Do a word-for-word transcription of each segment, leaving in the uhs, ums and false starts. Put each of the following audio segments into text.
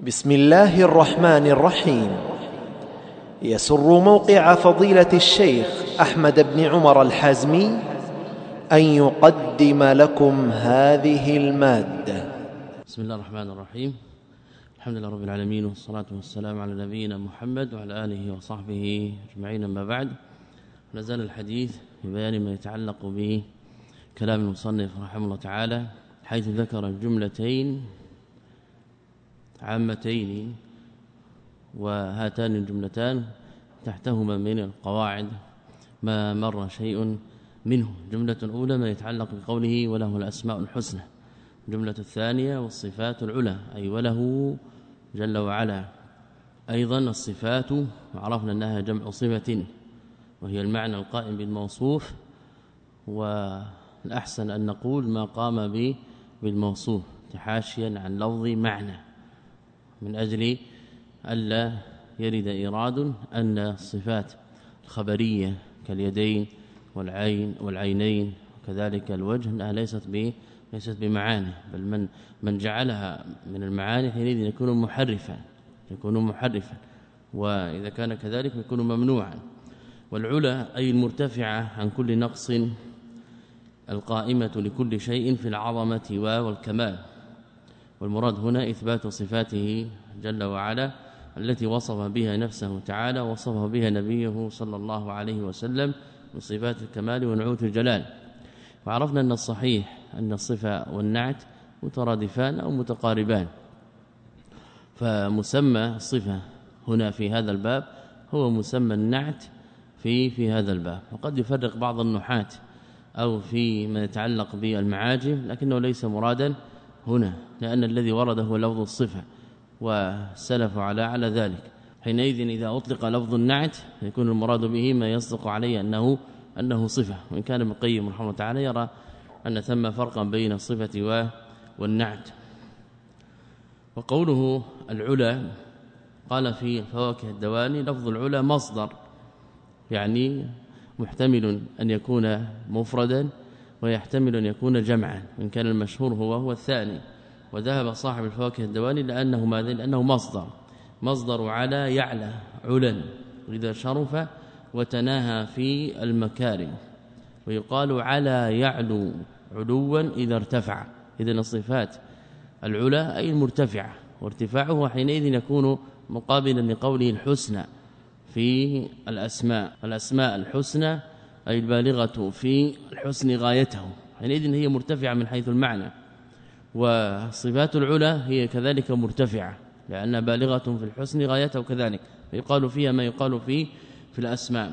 بسم الله الرحمن الرحيم. يسر موقع فضيلة الشيخ أحمد بن عمر الحازمي أن يقدم لكم هذه المادة. بسم الله الرحمن الرحيم. الحمد لله رب العالمين، والصلاة والسلام على نبينا محمد وعلى آله وصحبه أجمعين. أما بعد، نزال الحديث في بيان ما يتعلق بكلام المصنف رحمه الله تعالى، حيث ذكر جملتين عامتين، وهاتان الجملتان تحتهما من القواعد ما مر شيء منه. جملة أولى ما يتعلق بقوله وله الأسماء الحسنى، الجملة الثانية والصفات العلى، أي وله جل وعلا. أيضا الصفات عرفنا أنها جمع صفة، وهي المعنى القائم بالموصوف، والأحسن أن نقول ما قام به بالموصوف تحاشيا عن لفظ معنى، من أجل ألا يرد إيراد أن الصفات الخبرية كاليدين والعين والعينين وكذلك الوجه أنها ليست ب ليست بمعاني، بل من من جعلها من المعاني حينئذ يكون محرفا يكون محرفا وإذا كان كذلك يكون ممنوعا. والعلا أي المرتفعة عن كل نقص، القائمة لكل شيء في العظمة والكمال. والمراد هنا إثبات صفاته جل وعلا التي وصف بها نفسه تعالى ووصف بها نبيه صلى الله عليه وسلم من صفات الكمال ونعوت الجلال. وعرفنا أن الصحيح أن الصفة والنعت مترادفان أو متقاربان، فمسمى الصفة هنا في هذا الباب هو مسمى النعت في في هذا الباب. وقد يفرق بعض النحاة أو في ما يتعلق بالمعاجم، لكنه ليس مرادا هنا، لأن الذي ورد هو لفظ الصفة، والسلف على على ذلك. حينئذ إذا أطلق لفظ النعت يكون المراد به ما يصدق عليه أنه أنه صفة. وإن كان ابن القيم رحمه الله تعالى يرى أن ثم فرقا بين الصفة والنعت. وقوله العلا قال في فواكه الدواني لفظ العلا مصدر، يعني محتمل أن يكون مفردا ويحتمل أن يكون جمعا، وإن كان المشهور هو هو الثاني. وذهب صاحب الفواكه الدواني لأنه ماذا؟ لأنه مصدر مصدر على يعلى علا، وإذا شرف وتناهى في المكارم. ويقال على يعلو علوا إذا ارتفع. إذن الصفات العلا أي المرتفعة، وارتفاعه حينئذ يكون مقابلا لقوله الحسنى في الأسماء. الأسماء الحسنى أي البالغة في الحسن غايته، حينئذ هي مرتفعة من حيث المعنى. وصفات العلا هي كذلك مرتفعة لأنها بالغة في الحسن غايته كذلك، فيقال فيها ما يقال فيه في الأسماء.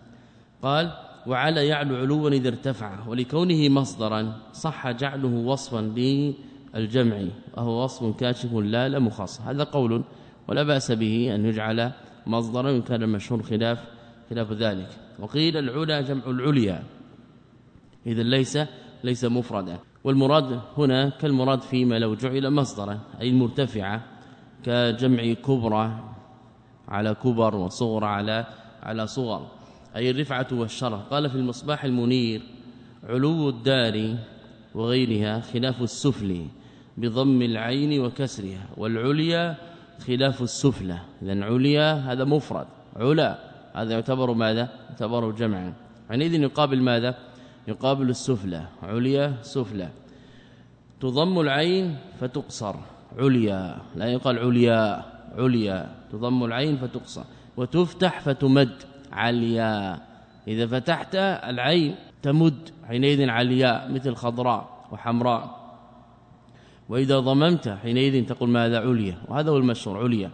قال وعلى يعلو علوا إذا ارتفع، ولكونه مصدرا صح جعله وصفا للجمع، وهو وصف كاشف لا لا مخصص. هذا قول ولا بأس به أن يجعل مصدرا، وإن كان المشهور خلاف خلاف ذلك. وقيل العلا جمع العليا، إذا ليس ليس مفردا. والمراد هنا كالمراد فيما لو جعل مصدرا، أي المرتفعة، كجمع كبرى على كبر وصغر على على صغر، أي الرفعة والشرف. قال في المصباح المنير علو الدار وغيرها خلاف السفل بضم العين وكسرها، والعليا خلاف السفلى. إذن عليا هذا مفرد، علا هذا يعتبر ماذا؟ يعتبر جمعا. حينئذ يقابل ماذا؟ يقابل السفلى، عليا سفلى. تضم العين فتقصر عليا، لا يقال عليا عليا، تضم العين فتقصر. وتفتح فتمد عليا، إذا فتحت العين تمد حينئذ عليا، مثل خضراء وحمراء. وإذا ضممت حينئذ تقول ماذا؟ عليا. وهذا هو المشهور عليا.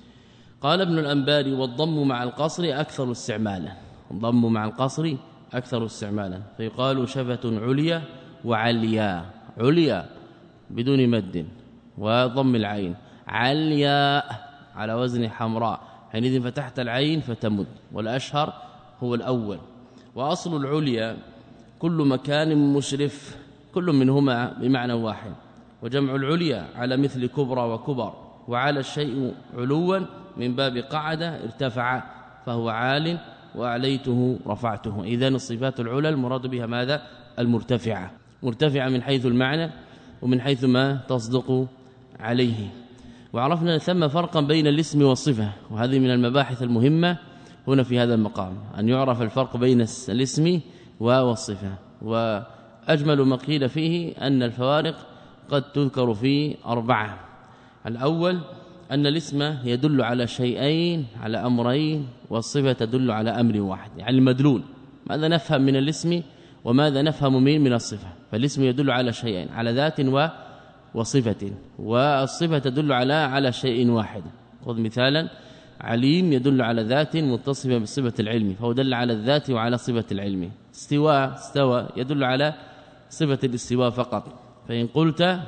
قال ابن الأنباري والضم مع القصر أكثر استعمالا، الضم مع القصر أكثر استعمالا، فيقال شفة عليا وعليا، عليا بدون مد وضم العين، عليا على وزن حمراء، حينئذ فتحت العين فتمد، والأشهر هو الأول. وأصل العليا كل مكان مشرف، كل منهما بمعنى واحد. وجمع العليا على مثل كبرى وكبر، وعلى الشيء علوا من باب قعدة ارتفع فهو عال، وأعليته رفعته. إذن الصفات العلى المراد بها ماذا؟ المرتفعة، مرتفعة من حيث المعنى ومن حيث ما تصدق عليه. وعرفنا ثم فرقا بين الاسم والصفة، وهذه من المباحث المهمة هنا في هذا المقام، أن يعرف الفرق بين الاسم والصفة. وأجمل ما قيل فيه أن الفوارق قد تذكر في أربعة. الأول أن الاسم يدل على شيئين، على أمرين، والصفة تدل على أمر واحد، يعني المدلول. ماذا نفهم من الاسم وماذا نفهم من من الصفة؟ فالاسم يدل على شيئين، على ذات و وصفة، والصفة تدل على على شيء واحد. خذ مثالا: عليم يدل على ذات متصفة بصفة العلم، فهو دل على الذات وعلى صفة العلم. استواء استوى يدل على صفة الاستواء فقط. فإن قلت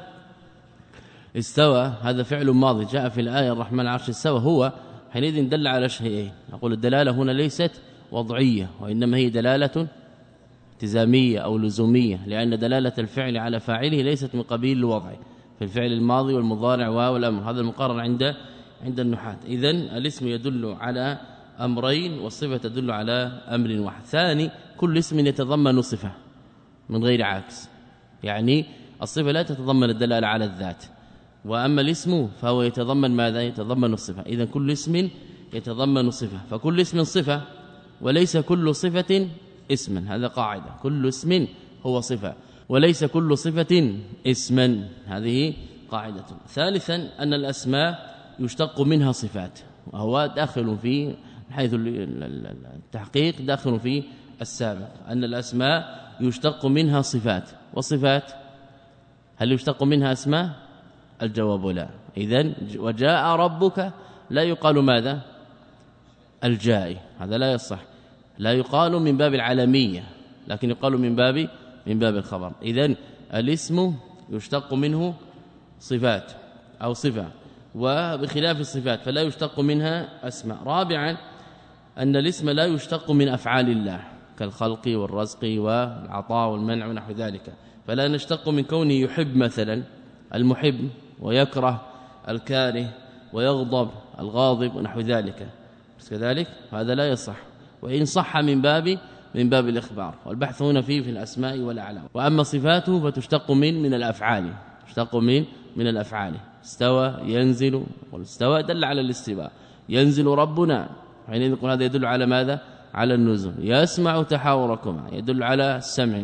استوى هذا فعل ماضي جاء في الآية الرحمن العرش استوى، هو حينئذ دل على شيئين. نقول الدلالة هنا ليست وضعية، وإنما هي دلالة التزامية أو لزومية، لأن دلالة الفعل على فاعله ليست من قبيل الوضع في الفعل الماضي والمضارع والأمر، هذا المقرر عند عند النحاة. إذن الاسم يدل على أمرين والصفة تدل على أمر واحد. ثاني: كل اسم يتضمن صفة من غير عكس، يعني الصفة لا تتضمن الدلالة على الذات، وأما الاسم فهو يتضمن ماذا؟ يتضمن الصفة. إذن كل اسم يتضمن صفة، فكل اسم صفة وليس كل صفة اسما، هذا قاعدة، كل اسم هو صفة وليس كل صفة اسما، هذه قاعدة. ثالثا أن الأسماء يشتق منها صفات، وهو داخل في حيث التحقيق داخل في السابق، أن الأسماء يشتق منها صفات، والصفات هل يشتق منها اسماء؟ الجواب لا. إذن وجاء ربك لا يقال ماذا؟ الجائي، هذا لا يصح، لا يقال من باب العالمية، لكن يقال من باب من باب الخبر. إذن الاسم يشتق منه صفات أو صفة، وبخلاف الصفات فلا يشتق منها أسماء. رابعا أن الاسم لا يشتق من أفعال الله كالخلق والرزق والعطاء والمنع ونحو ذلك، فلا نشتق من كونه يحب مثلا المحب ويكره الكاره ويغضب الغاضب ونحو ذلك، بس كذلك هذا لا يصح، وإن صح من باب من باب الإخبار، والبحث هنا فيه في الأسماء والأعلام. وأما صفاته فتشتق من من الأفعال، تشتق من من الأفعال. استوى ينزل، والاستوى دل على الاستواء. ينزل ربنا، حينئذ نقول هذا يدل على ماذا؟ على النزول. يسمع تحاوركما، يدل على السمع.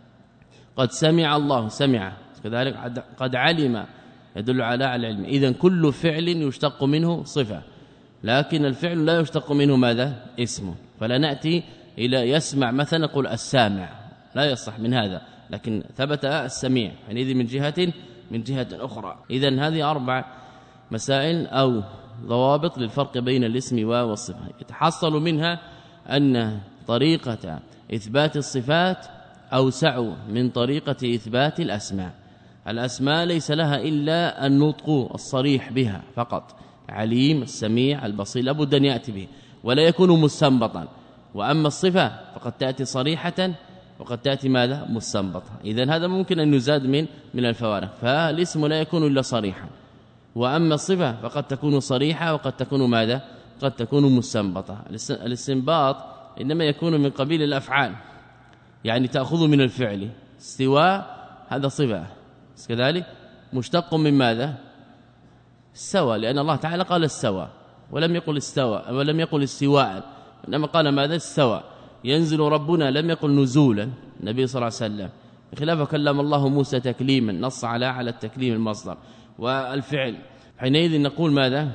قد سمع الله، سمع كذلك. قد علم، يدل على العلم. إذن كل فعل يشتق منه صفة، لكن الفعل لا يشتق منه ماذا؟ اسمه. فلا نأتي إلى يسمع مثلا نقول السامع، لا يصح من هذا، لكن ثبت السميع، حينئذ من جهة من جهة أخرى. إذن هذه أربع مسائل أو ضوابط للفرق بين الاسم والصفة. يتحصل منها أن طريقة إثبات الصفات أوسع من طريقة إثبات الأسماء. الأسماء ليس لها إلا النطق الصريح بها فقط، عليم السميع البصير لابد أن يأتي به ولا يكون مستنبطا. وأما الصفة فقد تأتي صريحة وقد تأتي ماذا؟ مستنبطة. إذن هذا ممكن أن يزاد من من الفوارق، فالاسم لا يكون إلا صريحا، وأما الصفة فقد تكون صريحة وقد تكون ماذا؟ قد تكون مستنبطة. الاستنباط إنما يكون من قبيل الأفعال، يعني تأخذ من الفعل. استواء هذا صفة كذلك مشتق من ماذا؟ استوى، لأن الله تعالى قال استوى ولم يقل استوى ولم يقل استواء، إنما قال ماذا؟ استوى. ينزل ربنا لم يقل نزولا النبي صلى الله عليه وسلم، بخلاف كلم الله موسى تكليما، نص على على التكليم المصدر والفعل. حينئذ نقول ماذا؟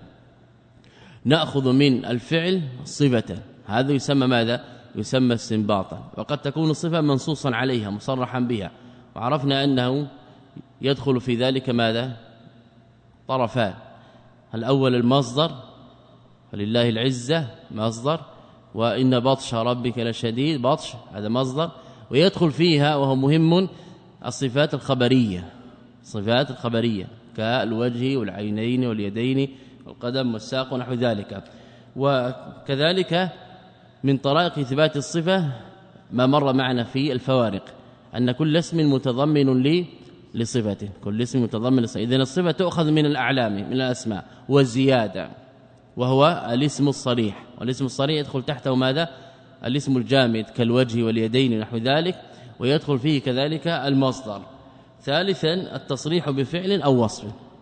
نأخذ من الفعل صفة، هذا يسمى ماذا؟ يسمى استنباطا. وقد تكون الصفة منصوصا عليها مصرحا بها، وعرفنا أنه يدخل في ذلك ماذا؟ طرفان، الأول المصدر، فلله العزة مصدر، وإن بطش ربك لشديد بطش هذا مصدر، ويدخل فيها وهو مهم الصفات الخبرية، الصفات الخبرية كالوجه والعينين واليدين والقدم والساق ونحو ذلك. وكذلك من طرائق إثبات الصفة ما مر معنا في الفوارق، أن كل اسم متضمن لي لصفته، كل اسم متضمن لصفته. إذن الصفة تؤخذ من الأعلام من الأسماء والزيادة، وهو الاسم الصريح، والاسم الصريح يدخل تحته ماذا؟ الاسم الجامد كالوجه واليدين ونحو ذلك، ويدخل فيه كذلك المصدر. ثالثا التصريح بفعل أو وصف،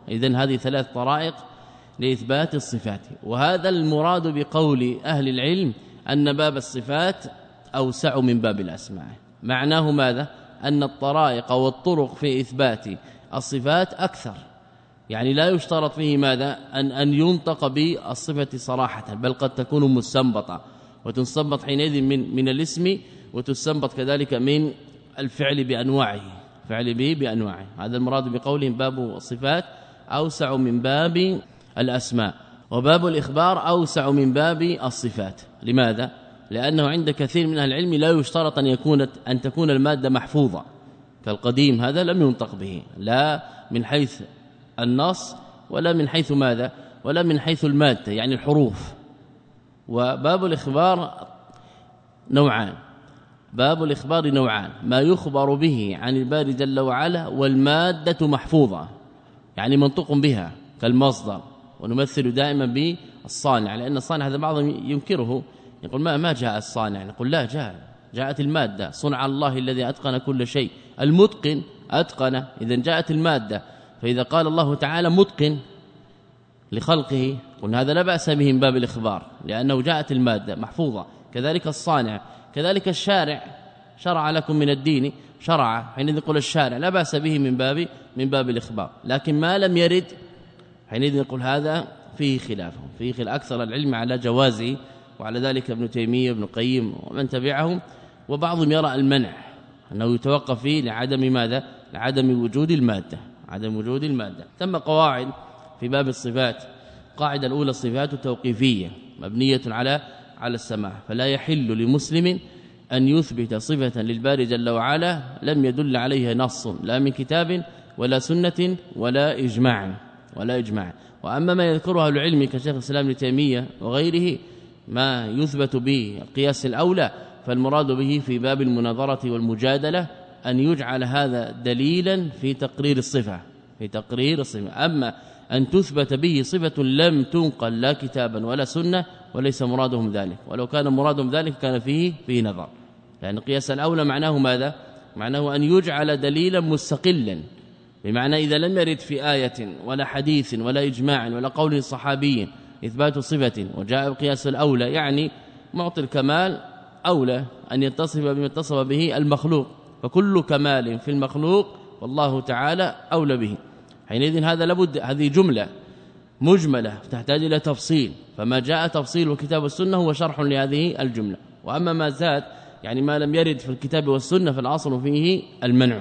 إذن هذه ثلاث طرائق لإثبات الصفات. وهذا المراد بقول أهل العلم أن باب الصفات أوسع من باب الأسماء. معناه ماذا؟ أن الطرائق والطرق في إثبات الصفات أكثر، يعني لا يشترط فيه ماذا؟ أن, أن ينطق بالصفة صراحة، بل قد تكون مستنبطة وتنصبط حينئذ من, من الاسم، وتستنبط كذلك من الفعل بأنواعه، فعل به بأنواعه. هذا المراد بقولهم باب الصفات أوسع من باب الأسماء، وباب الإخبار أوسع من باب الصفات. لماذا؟ لأنه عند كثير من أهل العلم لا يشترط أن يكون أن تكون المادة محفوظة كالقديم، هذا لم ينطق به لا من حيث النص ولا من حيث ماذا، ولا من حيث المادة يعني الحروف. وباب الإخبار نوعان، باب الإخبار نوعان: ما يخبر به عن الباري جل وعلا والمادة محفوظة، يعني منطق بها كالمصدر. ونمثل دائما بالصانع، لأن الصانع هذا بعضهم ينكره، يقول ما ما جاء الصانع، نقول لا، جاء جاءت المادة، صنع الله الذي أتقن كل شيء، المتقن أتقن، إذن جاءت المادة. فإذا قال الله تعالى متقن لخلقه قلنا هذا لا بأس به من باب الإخبار، لأنه جاءت المادة محفوظة. كذلك الصانع، كذلك الشارع، شرع لكم من الدين شرع، حينئذ نقول الشارع لا بأس به من باب من باب الإخبار. لكن ما لم يرد حينئذ نقول هذا فيه خلاف، فيه خلاف أكثر العلم على جوازه، وعلى ذلك ابن تيمية وابن القيم ومن تبعهم. وبعضهم يرى المنع، أنه يتوقف فيه لعدم ماذا؟ لعدم وجود المادة، عدم وجود المادة. ثم قواعد في باب الصفات. قاعدة الأولى: الصفات توقيفية مبنية على على السماع، فلا يحل لمسلم أن يثبت صفة للباري جل وعلا لم يدل عليها نص لا من كتاب ولا سنة ولا إجماع ولا إجماع. وأما ما يذكرها العلم كشيخ الإسلام ابن تيمية وغيره ما يثبت به القياس الأولى، فالمراد به في باب المناظرة والمجادلة أن يجعل هذا دليلا في تقرير الصفة، في تقرير الصفة. أما أن تثبت به صفة لم تنقل لا كتابا ولا سنة وليس مرادهم ذلك، ولو كان مرادهم ذلك كان فيه فيه نظر، لأن القياس الأولى معناه ماذا؟ معناه أن يجعل دليلا مستقلا، بمعنى إذا لم يرد في آية ولا حديث ولا إجماع ولا قول صحابي إثبات صفة وجاء القياس الأولى، يعني معطي الكمال أولى أن يتصف بما اتصف به المخلوق، فكل كمال في المخلوق والله تعالى أولى به. حينئذ هذا لابد، هذه جملة مجملة تحتاج إلى تفصيل، فما جاء تفصيل الكتاب والسنة هو شرح لهذه الجملة. وأما ما زاد يعني ما لم يرد في الكتاب والسنة فالأصل فيه المنع.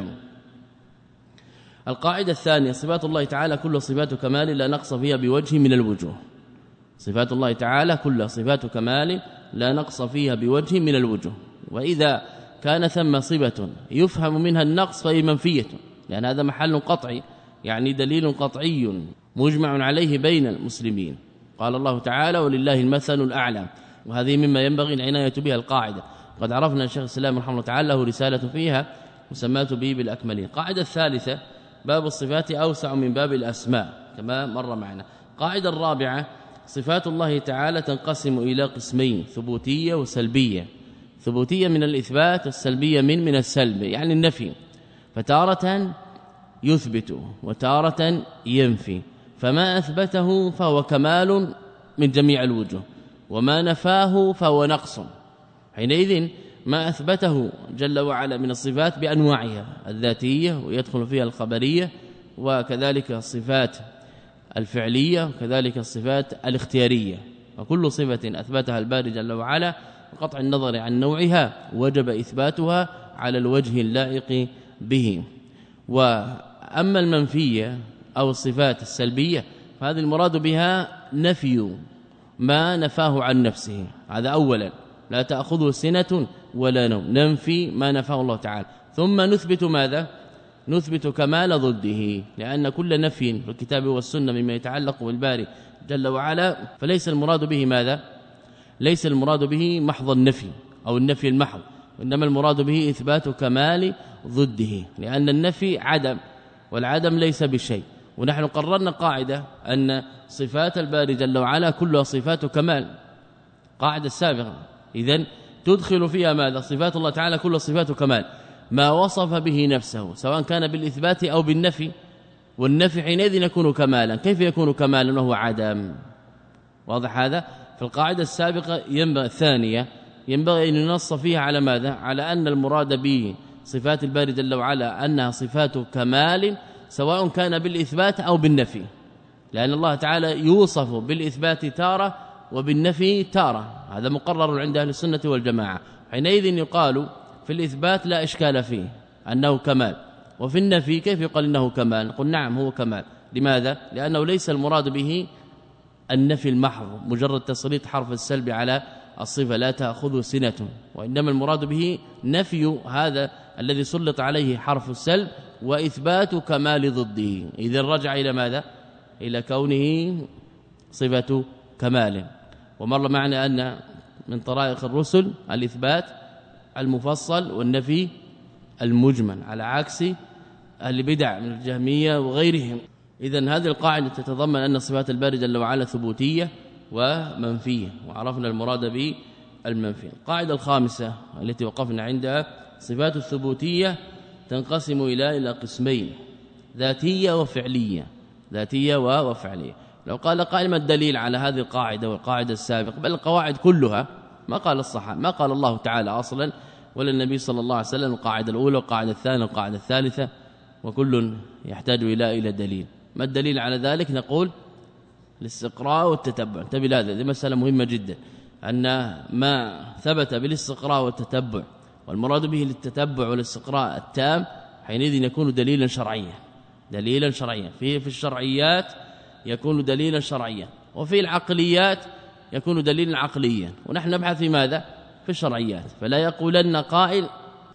القاعدة الثانية: صفات الله تعالى كل صفات كمال لا نقص فيها بوجه من الوجوه. صفات الله تعالى كل صفات كمال لا نقص فيها بوجه من الوجوه، وإذا كان ثم صفة يفهم منها النقص فهي منفية، لأن هذا محل قطعي، يعني دليل قطعي مجمع عليه بين المسلمين. قال الله تعالى: ولله المثل الأعلى، وهذه مما ينبغي العناية بها القاعدة. قد عرفنا الشيخ الإسلام رحمه الله تعالى له رسالة فيها مسمات به بالأكملين. القاعدة الثالثة: باب الصفات أوسع من باب الأسماء كما مر معنا. القاعدة الرابعة: صفات الله تعالى تنقسم إلى قسمين: ثبوتية وسلبية. ثبوتية من الإثبات، والسلبية من من السلب يعني النفي، فتارة يثبت وتارة ينفي، فما أثبته فهو كمال من جميع الوجوه، وما نفاه فهو نقص. حينئذ ما أثبته جل وعلا من الصفات بأنواعها الذاتية، ويدخل فيها الخبرية، وكذلك الصفات الفعلية، وكذلك الصفات الاختيارية. وكل صفة أثبتها الباري جل وعلا بقطع النظر عن نوعها وجب إثباتها على الوجه اللائق به. وأما المنفية أو الصفات السلبية فهذه المراد بها نفي ما نفاه عن نفسه، هذا أولا، لا تأخذه سنة ولا نوم، ننفي ما نفاه الله تعالى. ثم نثبت ماذا؟ نثبت كمال ضده، لأن كل نفي في الكتاب والسنة مما يتعلق بالباري جل وعلا فليس المراد به ماذا؟ ليس المراد به محض النفي أو النفي المحض، وإنما المراد به إثبات كمال ضده، لأن النفي عدم، والعدم ليس بشيء. ونحن قررنا قاعدة أن صفات الباري جل وعلا كلها صفات كمال، قاعدة سابقة، إذن تدخل فيها ماذا؟ صفات الله تعالى كل صفات كمال، ما وصف به نفسه سواء كان بالإثبات أو بالنفي، والنفي حينئذ يكون كمالا. كيف يكون كمالا وهو عدم؟ واضح هذا؟ في القاعدة السابقة ينبغي الثانية ينبغي أن ينص فيها على ماذا؟ على أن المراد به صفات الباري جل وعلا أنها صفات كمال سواء كان بالإثبات أو بالنفي، لأن الله تعالى يوصف بالإثبات تارة وبالنفي تارة، هذا مقرر عند أهل السنة والجماعة. حينئذ يقال في الإثبات لا إشكال فيه أنه كمال، وفي النفي كيف يقال إنه كمال؟ نقول نعم هو كمال. لماذا؟ لأنه ليس المراد به النفي المحض مجرد تسليط حرف السلب على الصفة لا تأخذ سنة، وإنما المراد به نفي هذا الذي سلط عليه حرف السلب وإثبات كمال ضده. إذا رجع إلى ماذا؟ إلى كونه صفة كمال. ومر معنا أن من طرائق الرسل الإثبات المفصل والنفي المجمل، على عكس أهل البدع من الجهمية وغيرهم. إذن هذه القاعدة تتضمن أن صفات الباري جل وعلا ثبوتية ومنفية، وعرفنا المراد به المنفي. القاعدة الخامسة التي وقفنا عندها صفات الثبوتية تنقسم إلى إلى قسمين، ذاتية وفعلية. ذاتية وفعلية. لو قال قائل ما الدليل على هذه القاعدة والقاعدة السابقة؟ بل القواعد كلها ما قال الصحابة، ما قال الله تعالى أصلا ولا النبي صلى الله عليه وسلم، القاعدة الأولى والقاعدة الثانية والقاعدة الثالثة، وكل يحتاج إلى إلى دليل. ما الدليل على ذلك؟ نقول الاستقراء والتتبع. انتبه لهذا، هذه مسألة مهمة جدا، أن ما ثبت بالاستقراء والتتبع والمراد به للتتبع والاستقراء التام حينئذ يكون دليلا شرعيا. دليلا شرعيا في في الشرعيات يكون دليلا شرعيا، وفي العقليات يكون دليلا عقليا، ونحن نبحث في ماذا؟ في الشرعيات. فلا يقولن قائل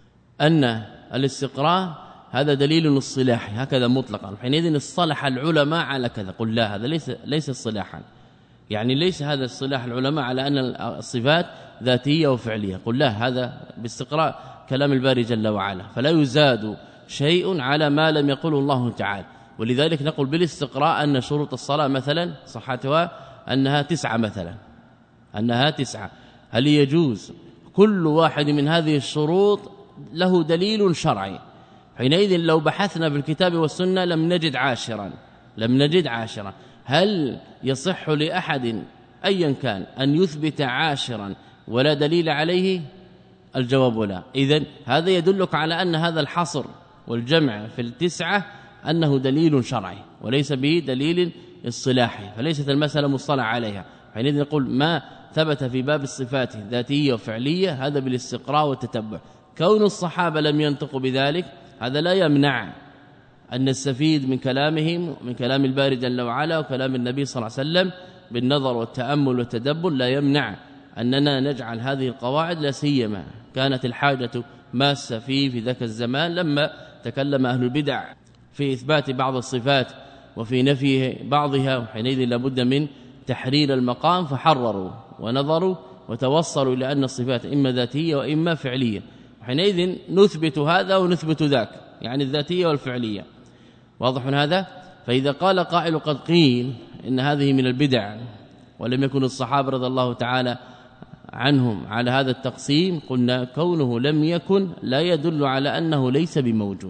أن الاستقراء هذا دليل اصطلاحي هكذا مطلقا، حينئذ اصطلح العلماء على كذا. قل لا، هذا ليس ليس اصطلاحا، يعني ليس هذا اصطلاح العلماء على أن الصفات ذاتية وفعلية. قل لا، هذا باستقراء كلام الباري جل وعلا، فلا يزاد شيء على ما لم يقله الله تعالى. ولذلك نقول بالاستقراء أن شروط الصلاة مثلا صحتها أنها تسعة مثلا، أنها تسعة. هل يجوز كل واحد من هذه الشروط له دليل شرعي؟ حينئذ لو بحثنا في الكتاب والسنة لم نجد عاشرا، لم نجد عاشرا. هل يصح لأحد أيا كان أن يثبت عاشرا ولا دليل عليه؟ الجواب لا. إذن هذا يدلك على أن هذا الحصر والجمع في التسعة أنه دليل شرعي وليس به دليل اصطلاحي، فليست المسألة مصطلح عليها. حينئذ نقول ما ثبت في باب الصفات ذاتية وفعلية هذا بالاستقراء والتتبع. كون الصحابة لم ينطقوا بذلك هذا لا يمنع أن نستفيد من كلامهم من كلام الباري جل وعلا وكلام النبي صلى الله عليه وسلم بالنظر والتأمل والتدبر، لا يمنع أننا نجعل هذه القواعد، لا سيما كانت الحاجة ماسة فيه في ذاك الزمان لما تكلم أهل البدع في إثبات بعض الصفات وفي نفي بعضها، وحينئذ لابد من تحرير المقام، فحرروا ونظروا وتوصلوا إلى أن الصفات إما ذاتية وإما فعلية، وحينئذ نثبت هذا ونثبت ذاك، يعني الذاتية والفعلية. واضح هذا؟ فإذا قال قائل قد قيل إن هذه من البدع ولم يكن الصحابة رضي الله تعالى عنهم على هذا التقسيم، قلنا كونه لم يكن لا يدل على أنه ليس بموجود.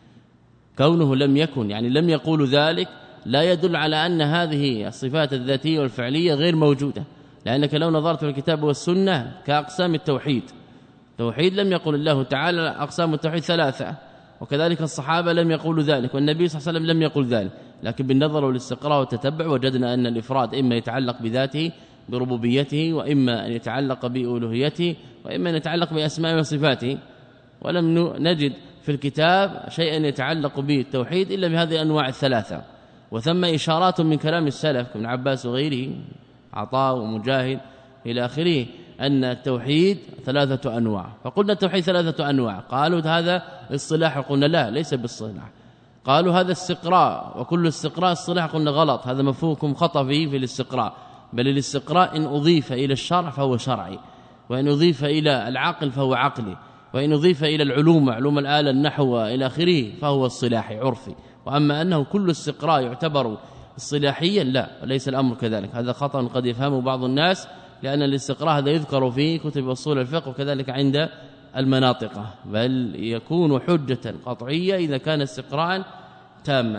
كونه لم يكن يعني لم يقول ذلك لا يدل على أن هذه الصفات الذاتية والفعلية غير موجودة، لأنك لو نظرت في الكتاب والسنة كأقسام التوحيد، توحيد لم يقل الله تعالى أقسام التوحيد ثلاثة، وكذلك الصحابة لم يقولوا ذلك، والنبي صلى الله عليه وسلم لم يقل ذلك. لكن بالنظر والاستقراء والتتبع وجدنا أن الإفراد إما يتعلق بذاته بربوبيته، وإما أن يتعلق بألوهيته، وإما أن يتعلق بأسماء وصفاته، ولم نجد في الكتاب شيئا يتعلق بالتوحيد إلا بهذه الأنواع الثلاثة. وثم إشارات من كلام السلف كابن عباس وغيره، عطاء ومجاهد إلى آخره، أن التوحيد ثلاثة أنواع. فقلنا التوحيد ثلاثة أنواع، قالوا هذا اصطلاح، قلنا لا ليس باصطلاح. قالوا هذا استقراء، وكل استقراء اصطلاح، قلنا غلط، هذا مفهومكم خطأ فيه في الاستقراء. بل الاستقراء إن أضيف إلى الشرع فهو شرعي، وإن أضيف إلى العقل فهو عقلي، وإن أضيف إلى العلوم علوم الآلة النحو إلى آخره فهو اصطلاحي عرفي. وأما أنه كل استقراء يعتبر اصطلاحيا لا، وليس الأمر كذلك. هذا خطأ قد يفهمه بعض الناس، لأن الاستقراء هذا يذكر في كتب أصول الفقه وكذلك عند المناطق، بل يكون حجة قطعية إذا كان استقراء تاما.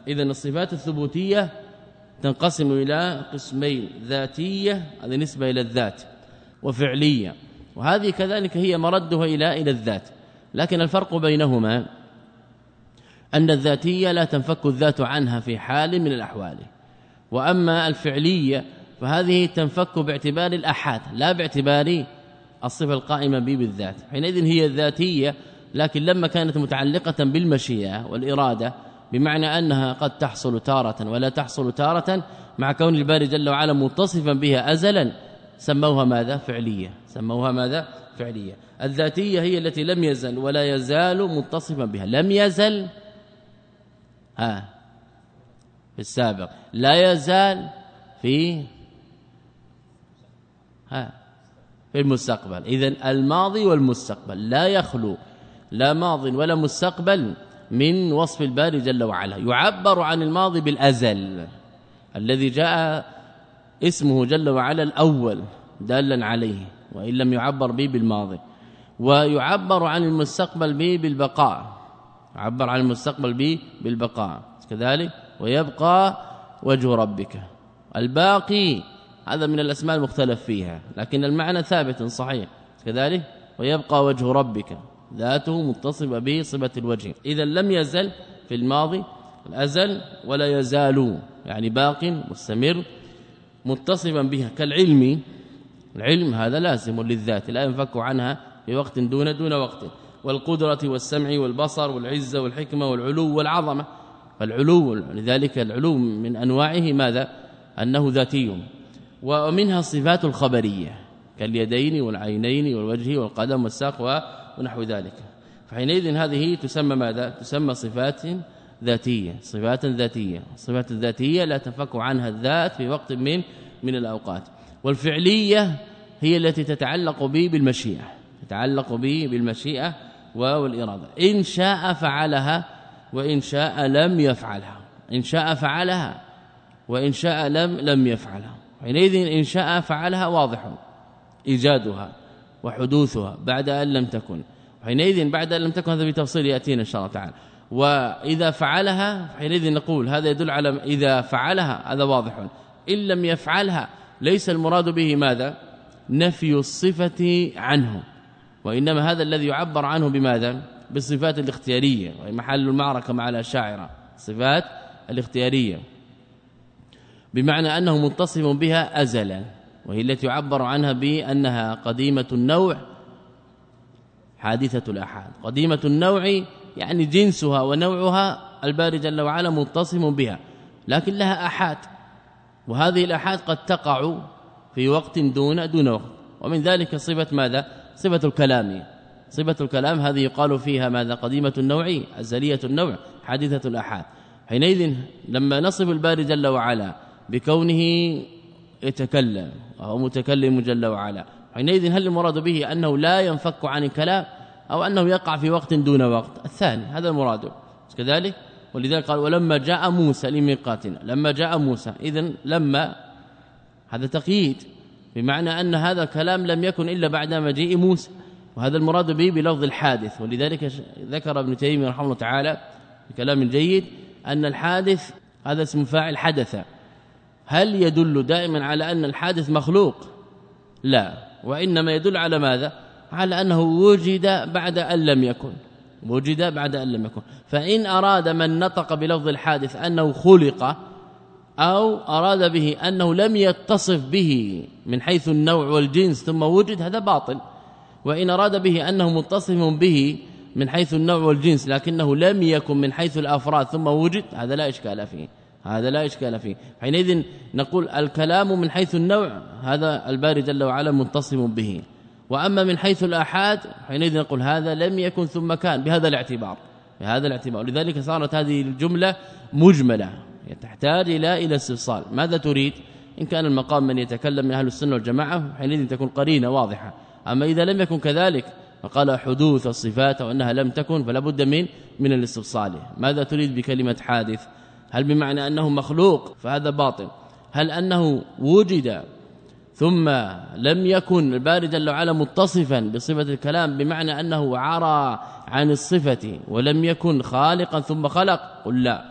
إذن الصفات الثبوتية تنقسم إلى قسمين: ذاتية هذه نسبة إلى الذات، وفعلية، وهذه كذلك هي مردها إلى إلى الذات. لكن الفرق بينهما أن الذاتية لا تنفك الذات عنها في حال من الأحوال، وأما الفعلية فهذه تنفك باعتبار الأحاد لا باعتبار الصفة القائمة به بالذات. حينئذ هي الذاتية، لكن لما كانت متعلقة بالمشيئة والإرادة، بمعنى أنها قد تحصل تارة ولا تحصل تارة، مع كون الباري جل وعلا متصفا بها أزلا، سموها ماذا؟ فعلية. سموها ماذا؟ فعلية. الذاتية هي التي لم يزل ولا يزال متصفا بها. لم يزل ها في السابق، لا يزال في ها في المستقبل. إذن الماضي والمستقبل لا يخلو لا ماض ولا مستقبل من وصف الباري جل وعلا. يعبر عن الماضي بالأزل الذي جاء اسمه جل وعلا الأول دالا عليه، وإن لم يعبر به بالماضي، ويعبر عن المستقبل به بالبقاء، يعبر عن المستقبل به بالبقاء كذلك. ويبقى وجه ربك الباقي، هذا من الأسماء المختلف فيها، لكن المعنى ثابت صحيح كذلك. ويبقى وجه ربك ذاته متصفة به صفة الوجه. إذا لم يزل في الماضي الأزل، ولا يزال يعني باق مستمر متصفا بها. كالعلم، العلم هذا لازم للذات لا ينفك عنها في وقت دون دون وقت. والقدرة والسمع والبصر والعزة والحكمة والعلو والعظمة. فالعلو لذلك العلو من أنواعه ماذا؟ أنه ذاتي. ومنها الصفات الخبرية كاليدين والعينين والوجه والقدم والساق ونحو ذلك. فحينئذ هذه تسمى ماذا؟ تسمى صفات ذاتية. صفات ذاتية. الصفات الذاتية لا تنفك عنها الذات في وقت من من الأوقات. والفعلية هي التي تتعلق به بالمشيئة، تتعلق به بالمشيئة والإرادة. إن شاء فعلها وإن شاء لم يفعلها. إن شاء فعلها وإن شاء لم لم يفعلها. حينئذ إن شاء فعلها واضح إيجادها وحدوثها بعد أن لم تكن. حينئذ بعد أن لم تكن هذا بتفصيل يأتينا إن شاء الله تعالى. وإذا فعلها حينئذ نقول هذا يدل على إذا فعلها هذا واضح. إن لم يفعلها ليس المراد به ماذا؟ نفي الصفة عنه، وإنما هذا الذي يعبر عنه بماذا؟ بالصفات الاختيارية، وهي محل المعركة مع الأشاعرة. صفات الاختيارية بمعنى أنه متصف بها أزلا، وهي التي يعبر عنها بأنها قديمة النوع حادثة الأحاد. قديمة النوع يعني جنسها ونوعها الباري جل وعلا متصف بها، لكن لها أحاد، وهذه الأحاد قد تقع في وقت دون دون وقت. ومن ذلك صفة ماذا؟ صفة الكلام. صفة الكلام هذه يقال فيها ماذا؟ قديمة النوع أزلية النوع حادثة الأحاد. حينئذ لما نصف الباري جل وعلا بكونه يتكلم وهو متكلم جل وعلا، حينئذ هل المراد به أنه لا ينفك عن الكلام أو أنه يقع في وقت دون وقت؟ الثاني هذا المراد كذلك. ولذلك قال ولما جاء موسى لميقاتنا. لما جاء موسى، إذن لما هذا تقييد، بمعنى أن هذا الكلام لم يكن إلا بعد مجيء موسى، وهذا المراد به بلفظ الحادث. ولذلك ذكر ابن تيمية رحمه الله تعالى بكلام جيد أن الحادث هذا اسم فاعل حدث. هل يدل دائما على أن الحادث مخلوق؟ لا، وإنما يدل على ماذا؟ على أنه وجد بعد أن لم يكن، وجد بعد أن لم يكن. فإن أراد من نطق بلفظ الحادث أنه خلق، أو أراد به أنه لم يتصف به من حيث النوع والجنس ثم وجد، هذا باطل. وإن أراد به أنه متصف به من حيث النوع والجنس لكنه لم يكن من حيث الأفراد ثم وجد، هذا لا إشكال فيه، هذا لا إشكال فيه. حينئذ نقول الكلام من حيث النوع هذا الباري جل وعلا متصف به، وأما من حيث الآحاد حينئذ نقول هذا لم يكن ثم كان، بهذا الاعتبار بهذا الاعتبار. لذلك صارت هذه الجملة مجملة تحتاج إلى إلى استفصال. ماذا تريد؟ إن كان المقام من يتكلم من أهل السنة والجماعة حينئذ تكون قرينة واضحة. أما إذا لم يكن كذلك فقال حدوث الصفات وأنها لم تكن، فلا بد من من الاستفصال. ماذا تريد بكلمة حادث؟ هل بمعنى أنه مخلوق؟ فهذا باطل. هل أنه وجد ثم لم يكن الباري جل وعلا متصفا بصفة الكلام بمعنى أنه عرى عن الصفة ولم يكن خالقا ثم خلق؟ قل لا،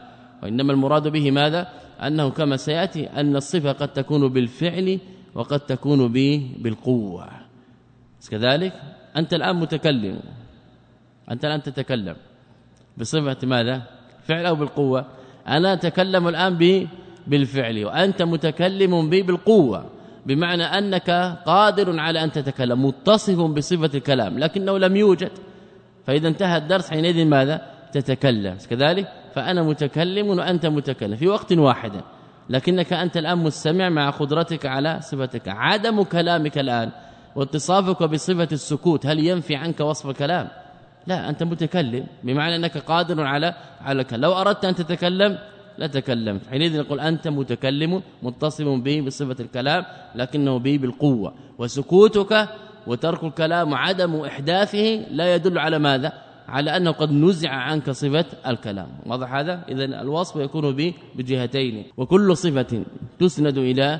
وإنما المراد به ماذا؟ أنه كما سيأتي أن الصفة قد تكون بالفعل وقد تكون به بالقوة. كذلك أنت الآن متكلم، أنت الآن تتكلم بصفة ماذا؟ فعل أو بالقوة؟ أنا أتكلم الآن به بالفعل وأنت متكلم به بالقوة، بمعنى أنك قادر على أن تتكلم متصف بصفة الكلام لكنه لم يوجد، فإذا انتهى الدرس حينئذ ماذا؟ تتكلم. كذلك فأنا متكلم وأنت متكلم في وقت واحد، لكنك أنت الآن مستمع مع قدرتك على صفتك. عدم كلامك الآن واتصافك بصفة السكوت هل ينفي عنك وصف الكلام؟ لا، أنت متكلم بمعنى أنك قادر على على الكلام. لو أردت أن تتكلم لا تكلمت، حينئذ نقول أنت متكلم متصف به بصفة الكلام لكنه به بالقوة. وسكوتك وترك الكلام وعدم إحداثه لا يدل على ماذا؟ على أنه قد نزع عنك صفة الكلام. واضح هذا؟ إذن الوصف يكون به بجهتين، وكل صفة تسند إلى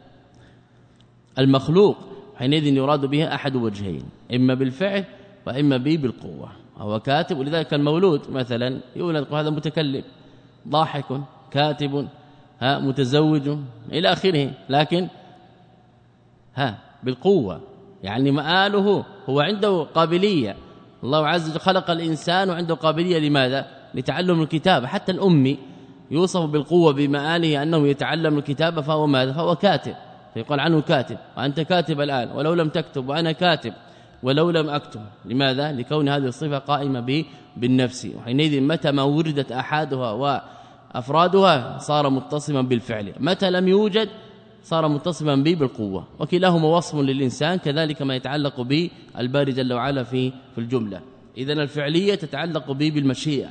المخلوق حينئذ يراد بها أحد وجهين، إما بالفعل وإما به بالقوة. هو كاتب، ولذلك المولود مثلا يولد هذا متكلم، ضاحك، كاتب، ها متزوج إلى آخره، لكن ها بالقوة، يعني مآله هو عنده قابلية. الله عز وجل خلق الإنسان وعنده قابلية لماذا؟ لتعلم الكتابة. حتى الأمي يوصف بالقوة بمآله أنه يتعلم الكتابة، فهو ماذا؟ فهو كاتب، فيقال عنه كاتب. وأنت كاتب الآن ولو لم تكتب، وأنا كاتب ولو لم أكتب. لماذا؟ لكون هذه الصفة قائمة به بالنفس، وحينئذ متى ما وردت أحادها وأفرادها صار متصما بالفعل، متى لم يوجد صار متصما به بالقوة. وكلاهما وصف للإنسان، كذلك ما يتعلق به الباري جل وعلا في في الجملة. إذن الفعلية تتعلق به بالمشيئة،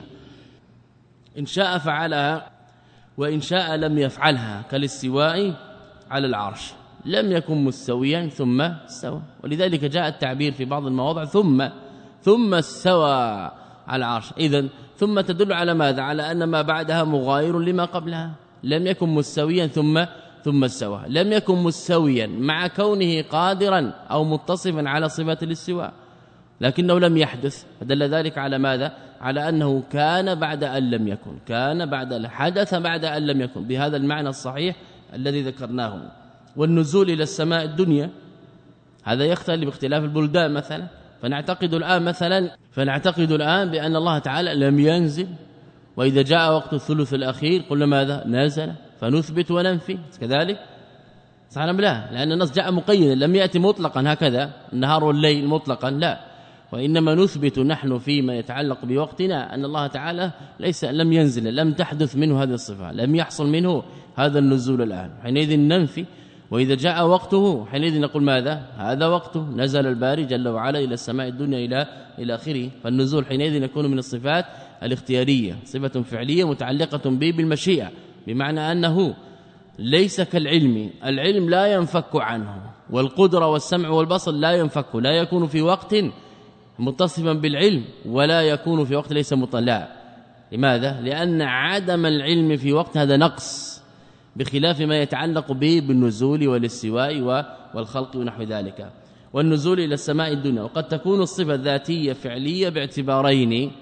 إن شاء فعلها وإن شاء لم يفعلها، كالاستواء على العرش، لم يكن مستويا ثم استوى. ولذلك جاء التعبير في بعض المواضع ثم ثم استوى على العرش. إذن ثم تدل على ماذا؟ على أن ما بعدها مغاير لما قبلها. لم يكن مستويا ثم ثم استوى، لم يكن مستويا مع كونه قادرا أو متصفا على صفة الاستواء، لكنه لم يحدث، فدل ذلك على ماذا؟ على أنه كان بعد أن لم يكن، كان بعد الحدث بعد أن لم يكن، بهذا المعنى الصحيح الذي ذكرناه. والنزول إلى السماء الدنيا هذا يختلف باختلاف البلدان مثلا، فنعتقد الآن مثلا فنعتقد الآن بأن الله تعالى لم ينزل، وإذا جاء وقت الثلث الأخير قلنا ماذا؟ نزل، فنثبت وننفي. كذلك صحيح لا، لأن النص جاء مقيدا، لم يأتي مطلقا هكذا النهار والليل مطلقا، لا، وإنما نثبت نحن فيما يتعلق بوقتنا أن الله تعالى ليس لم ينزل، لم تحدث منه هذه الصفة، لم يحصل منه هذا النزول الآن، حينئذ ننفي. وإذا جاء وقته حينئذ نقول ماذا؟ هذا وقته، نزل الباري جل وعلا إلى السماء الدنيا إلى إلى آخره. فالنزول حينئذ يكون من الصفات الاختيارية، صفة فعلية متعلقة به بالمشيئة، بمعنى أنه ليس كالعلم، العلم لا ينفك عنه، والقدرة والسمع والبصر لا ينفك، لا يكون في وقت متصفا بالعلم ولا يكون في وقت ليس مطلع. لماذا؟ لأن عدم العلم في وقت هذا نقص، بخلاف ما يتعلق به بالنزول والاستواء والخلق ونحو ذلك. والنزول إلى السماء الدنيا، وقد تكون الصفة ذاتية فعلية باعتبارين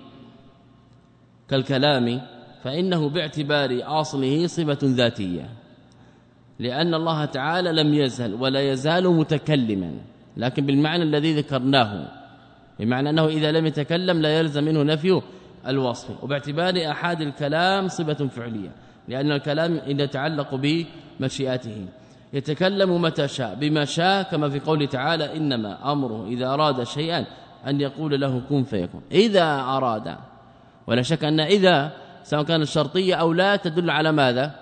كالكلام، فإنه باعتبار أصله صفة ذاتية، لأن الله تعالى لم يزل ولا يزال متكلما، لكن بالمعنى الذي ذكرناه، بمعنى أنه إذا لم يتكلم لا يلزم منه نفي الوصف. وباعتبار أحد الكلام صفة فعلية، لأن الكلام إذا يتعلق بمشيئته، يتكلم متى شاء بما شاء، كما في قوله تعالى إنما أمره إذا أراد شيئا أن يقول له كن فيكون. إذا أراد، ولا شك أن إذا سواء كانت شرطية أو لا تدل على ماذا؟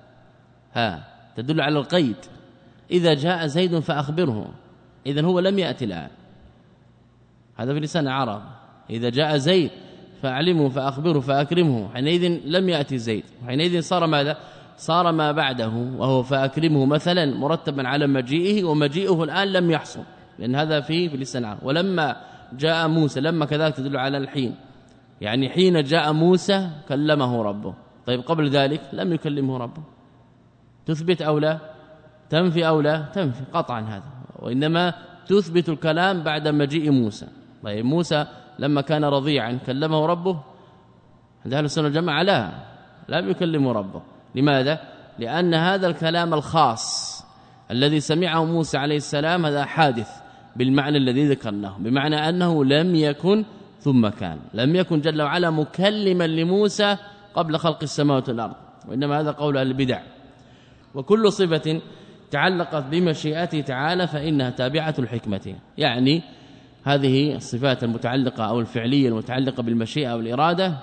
ها تدل على القيد. إذا جاء زيد فأخبره، إذن هو لم يأتي الآن، هذا في لسان العرب. إذا جاء زيد فأعلمه فأخبره فأكرمه، حينئذ لم يأتي زيد، حينئذ صار ماذا؟ صار ما بعده وهو فأكرمه مثلا مرتبا على مجيئه، ومجيئه الآن لم يحصل، لأن هذا في في لسان العرب. ولما جاء موسى، لما كذلك تدل على الحين، يعني حين جاء موسى كلمه ربه. طيب قبل ذلك لم يكلمه ربه، تثبت أو لا؟ تنفي أو لا؟ تنفي قطعا هذا، وإنما تثبت الكلام بعد مجيء موسى. طيب موسى لما كان رضيعا كلمه ربه، عند أهل السنة والجماعة لا، لم يكلمه ربه. لماذا؟ لأن هذا الكلام الخاص الذي سمعه موسى عليه السلام هذا حادث بالمعنى الذي ذكرناه، بمعنى أنه لم يكن ثم كان، لم يكن جل وعلا مكلما لموسى قبل خلق السماوات والأرض، وإنما هذا قول البدع. وكل صفة تعلقت بمشيئته تعالى فإنها تابعة الحكمة، يعني هذه الصفات المتعلقة أو الفعلية المتعلقة بالمشيئة والإرادة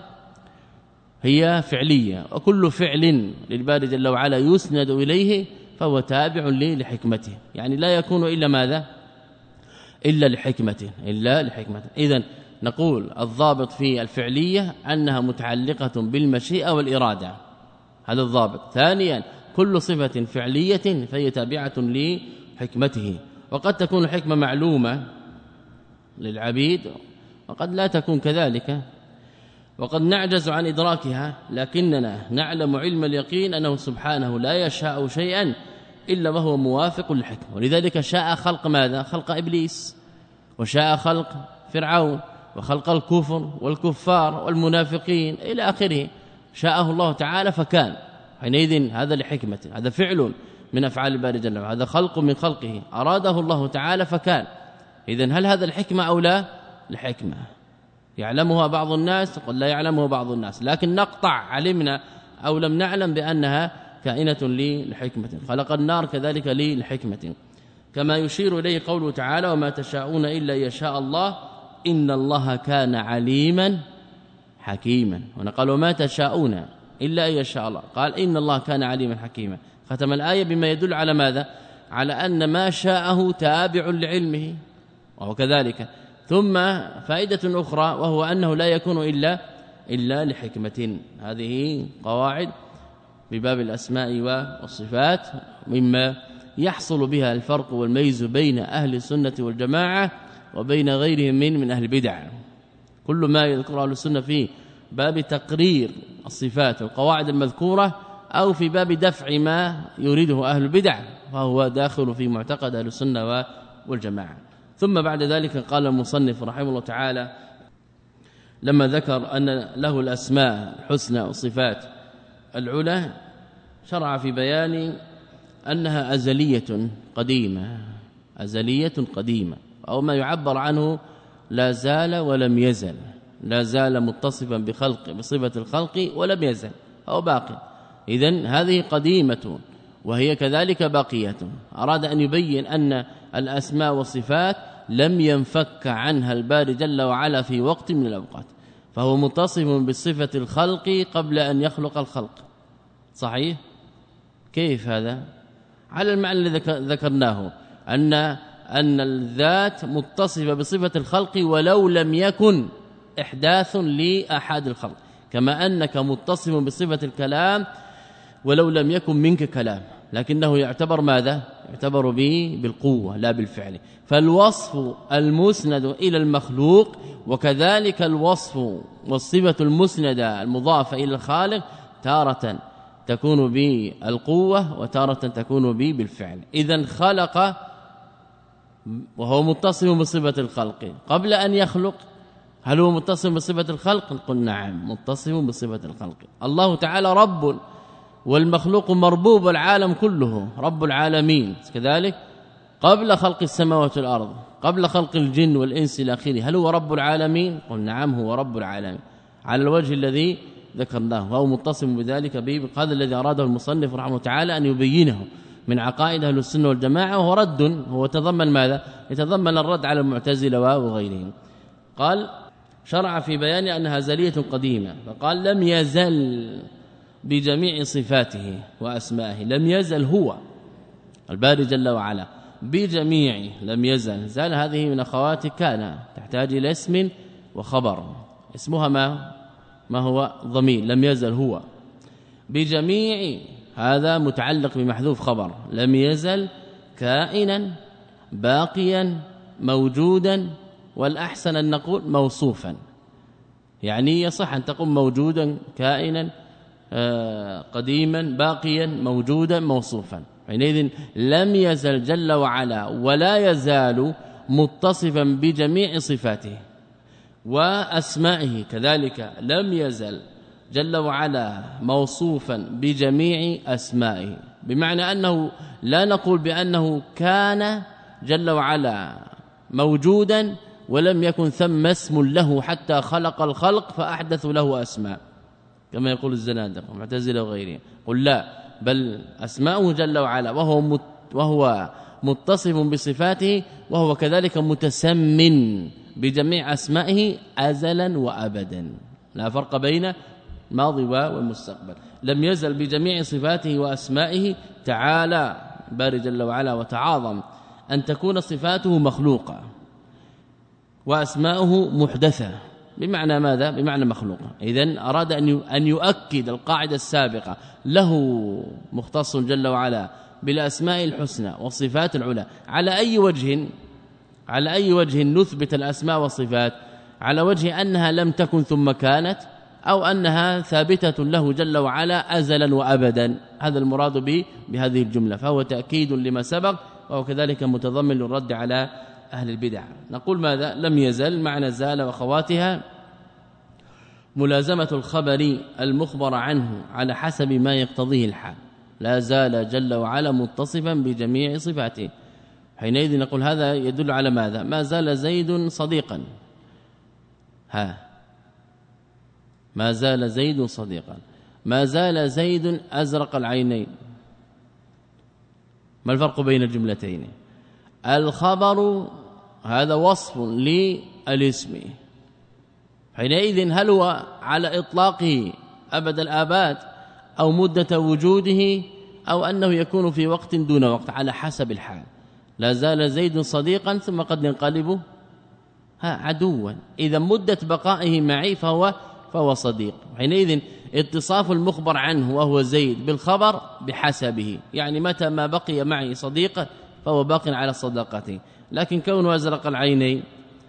هي فعلية، وكل فعل للباري جل وعلا يسند إليه فهو تابع لحكمته، يعني لا يكون إلا ماذا؟ إلا لحكمته، إلا لحكمته. إذن نقول الضابط في الفعلية أنها متعلقة بالمشيئة والإرادة، هذا الضابط. ثانيا كل صفة فعلية فهي تابعة لحكمته، وقد تكون الحكمة معلومة للعبيد وقد لا تكون كذلك، وقد نعجز عن إدراكها، لكننا نعلم علم اليقين أنه سبحانه لا يشاء شيئا إلا وهو موافق للحكمة. ولذلك شاء خلق ماذا؟ خلق إبليس، وشاء خلق فرعون، وخلق الكفر والكفار والمنافقين إلى آخره، شاءه الله تعالى فكان. حينئذ هذا لحكمة، هذا فعل من أفعال الباري جل وعلا، هذا خلق من خلقه أراده الله تعالى فكان. إذن هل هذا الحكمة أو لا؟ الحكمة يعلمها بعض الناس قد لا يعلمها بعض الناس، لكن نقطع علمنا أو لم نعلم بأنها كائنة للحكمة. خلق النار كذلك للحكمة، كما يشير إليه قوله تعالى وما تشاءون إلا يشاء الله إن الله كان عليما حكيما. هنا قال وما تشاءون إلا أن يشاء الله، قال إن الله كان عليما حكيما. ختم الآية بما يدل على ماذا؟ على أن ما شاءه تابع لعلمه، وهو كذلك. ثم فائدة أخرى وهو أنه لا يكون إلا إلا لحكمة. هذه قواعد بباب الأسماء والصفات مما يحصل بها الفرق والميز بين أهل السنة والجماعة وبين غيرهم من من أهل البدع. كل ما يذكره أهل السنة في باب تقرير الصفات والقواعد المذكورة أو في باب دفع ما يريده أهل البدع فهو داخل في معتقد أهل السنة والجماعة. ثم بعد ذلك قال المصنف رحمه الله تعالى لما ذكر أن له الأسماء الحسنى والصفات العلى شرع في بيان أنها أزلية قديمة، أزلية قديمة، أو ما يعبر عنه لا زال ولم يزل، لا زال متصفا بخلق بصفة الخلق ولم يزل أو باقي. إذن هذه قديمة وهي كذلك باقية. أراد أن يبين أن الأسماء والصفات لم ينفك عنها الباري جل وعلا في وقت من الأوقات، فهو متصف بصفة الخلق قبل أن يخلق الخلق. صحيح؟ كيف هذا؟ على المعنى الذي ذكرناه أن أن الذات متصفة بصفة الخلق ولو لم يكن إحداث لأحد الخلق، كما أنك متصف بصفة الكلام ولو لم يكن منك كلام، لكنه يعتبر ماذا؟ يعتبر به بالقوة لا بالفعل. فالوصف المسند إلى المخلوق وكذلك الوصف والصفة المسندة المضافة إلى الخالق تارة تكون بالقوة وتارة تكون به بالفعل. إذن خلق وهو متصف بصفة الخلق قبل أن يخلق، هل هو متصف بصفة الخلق؟ قل نعم متصف بصفة الخلق. الله تعالى رب والمخلوق مربوب العالم كله، رب العالمين كذلك قبل خلق السماوات والأرض، قبل خلق الجن والإنس إلى آخره. هل هو رب العالمين؟ قل نعم هو رب العالمين على الوجه الذي ذكرناه، وهو متصف بذلك به. هذا الذي أراده المصنف رحمه تعالى أن يبينه من عقائد أهل السنة والجماعة، وهو رد، هو تضمن ماذا؟ يتضمن الرد على المعتزلة وغيرهم. قال شرع في بيان أنها زلية قديمة، فقال لم يزل بجميع صفاته وأسمائه، لم يزل هو الباري جل وعلا بجميع، لم يزل، زال هذه من أخوات كان تحتاج إلى اسم وخبر، اسمها ما ما هو ضمير، لم يزل هو بجميع، هذا متعلق بمحذوف خبر، لم يزل كائنا باقيا موجودا، والأحسن أن نقول موصوفا، يعني يصح أن تقول موجودا كائنا قديما باقيا موجودا موصوفا. حينئذ لم يزل جل وعلا ولا يزال متصفا بجميع صفاته وأسمائه، كذلك لم يزل جل وعلا موصوفا بجميع أسمائه، بمعنى أنه لا نقول بأنه كان جل وعلا موجودا ولم يكن ثم اسم له حتى خلق الخلق فأحدثوا له أسماء كما يقول الزنادقة معتزلة وغيرهم. قل لا، بل أسماؤه جل وعلا وهو مت وهو متصف بصفاته وهو كذلك متسم بجميع أسمائه أزلا وأبدا، لا فرق بين الماضي والمستقبل، لم يزل بجميع صفاته وأسمائه تعالى بارئ جل وعلا وتعاظم أن تكون صفاته مخلوقة وأسماؤه محدثة، بمعنى ماذا؟ بمعنى مخلوقة. إذن أراد أن يؤكد القاعدة السابقة، له مختص جل وعلا بالأسماء الحسنى والصفات العلى. على أي وجه على أي وجه نثبت الأسماء والصفات؟ على وجه أنها لم تكن ثم كانت، أو أنها ثابتة له جل وعلا أزلا وأبدا. هذا المراد به بهذه الجملة، فهو تأكيد لما سبق، وهو كذلك متضمن للرد على أهل البدع. نقول ماذا؟ لم يزل معنى زال وخواتها ملازمة الخبر المخبر عنه على حسب ما يقتضيه الحال، لا زال جل وعلا متصفا بجميع صفاته. حينئذ نقول هذا يدل على ماذا؟ ما زال زيد صديقا، ها ما زال زيد صديقا، ما زال زيد أزرق العينين. ما الفرق بين الجملتين؟ الخبر هذا وصف للاسم، حينئذ هل هو على إطلاقه أبد الآباد أو مدة وجوده أو أنه يكون في وقت دون وقت؟ على حسب الحال. لا زال زيد صديقا ثم قد ينقلب ها عدوا، إذا مدة بقائه معي فهو فهو صديق. حينئذ اتصاف المخبر عنه وهو زيد بالخبر بحسبه، يعني متى ما بقي معي صديقا فهو باق على صداقته. لكن كونه أزرق العينين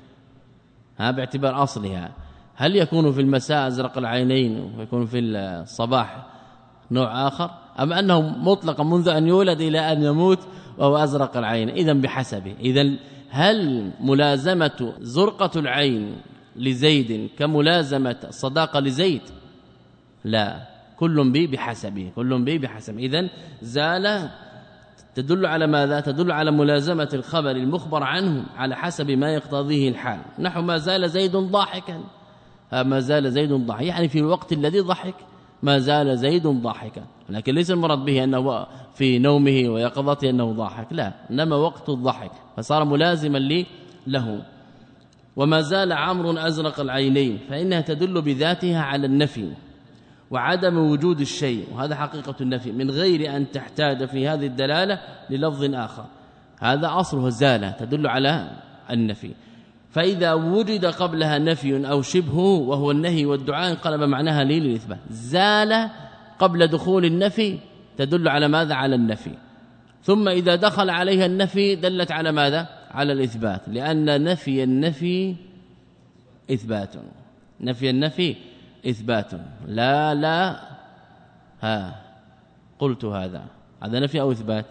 ها باعتبار أصلها، هل يكون في المساء أزرق العينين ويكون في الصباح نوع آخر، أم أنه مطلقا منذ أن يولد إلى أن يموت وهو أزرق العين؟ إذن بحسبه. إذن هل ملازمة زرقة العين لزيد كملازمة الصداقة لزيد؟ لا، كل به بحسبه، كل به بحسبه. إذن زال تدل على ماذا؟ تدل على ملازمة الخبر المخبر عنه على حسب ما يقتضيه الحال. نحو ما زال زيد ضاحكا، ما زال زيد ضاحكا يعني في الوقت الذي ضحك ما زال زيد ضاحكا، لكن ليس المراد به أنه في نومه ويقظته أنه ضاحك، لا، إنما وقت الضحك فصار ملازما لي له. وما زال عمرو أزرق العينين فإنها تدل بذاتها على النفي وعدم وجود الشيء، وهذا حقيقة النفي من غير أن تحتاج في هذه الدلالة للفظ آخر. هذا أصله زال تدل على النفي، فإذا وجد قبلها نفي أو شبهه وهو النهي والدعاء انقلب معناها لي للإثبات. زال قبل دخول النفي تدل على ماذا؟ على النفي، ثم إذا دخل عليها النفي دلت على ماذا؟ على الإثبات، لأن نفي النفي إثبات، نفي النفي إثبات. لا لا ها قلت هذا هذا نفي أو إثبات؟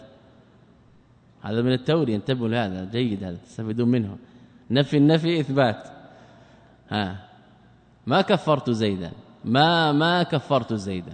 هذا من التوري، انتبهوا لهذا جيد، هذا تستفيدون منه. نفي النفي إثبات. ها ما كفرت زيدا، ما ما كفرت زيدا،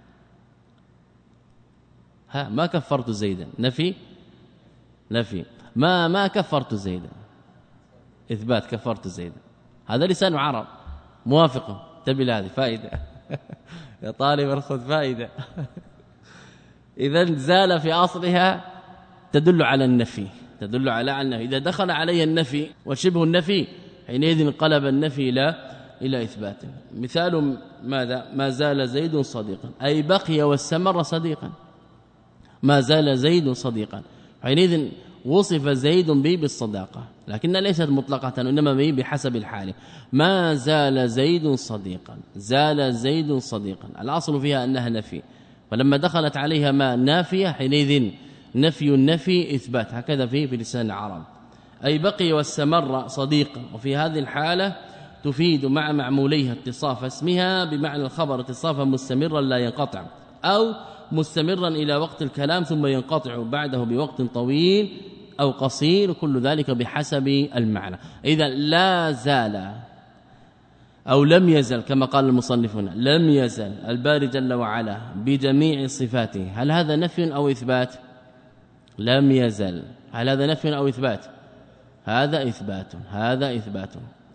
ها ما كفرت زيدا، نفي نفي. ما ما كفرت زيدا إثبات، كفرت زيدا. هذا لسان عرب موافق. انتبه لهذه فائدة يا طالب خذ فائدة. إذا زال في أصلها تدل على النفي، تدل على أنه إذا دخل عليه النفي وشبه النفي حينئذ انقلب النفي إلى إلى إثبات. مثال ماذا؟ ما زال زيد صديقا، أي بقي واستمر صديقا. ما زال زيد صديقا حينئذ وصف زيد به بالصداقة، لكن ليست مطلقة، إنما به بحسب الحال. ما زال زيد صديقا، زال زيد صديقا، الأصل فيها أنها نفي، ولما دخلت عليها ما نافية حينئذ نفي النفي إثبات. هكذا فيه في لسان العرب، أي بقي واستمر صديقا. وفي هذه الحالة تفيد مع معموليها اتصاف اسمها بمعنى الخبر اتصافا مستمرا لا ينقطع، أو مستمرا إلى وقت الكلام ثم ينقطع بعده بوقت طويل أو قصير، كل ذلك بحسب المعنى. إذا لا زال أو لم يزل كما قال المصنفون لم يزل الباري جل وعلا بجميع صفاته، هل هذا نفي أو إثبات؟ لم يزل، هل هذا نفي أو إثبات؟ هذا إثبات، هذا إثبات.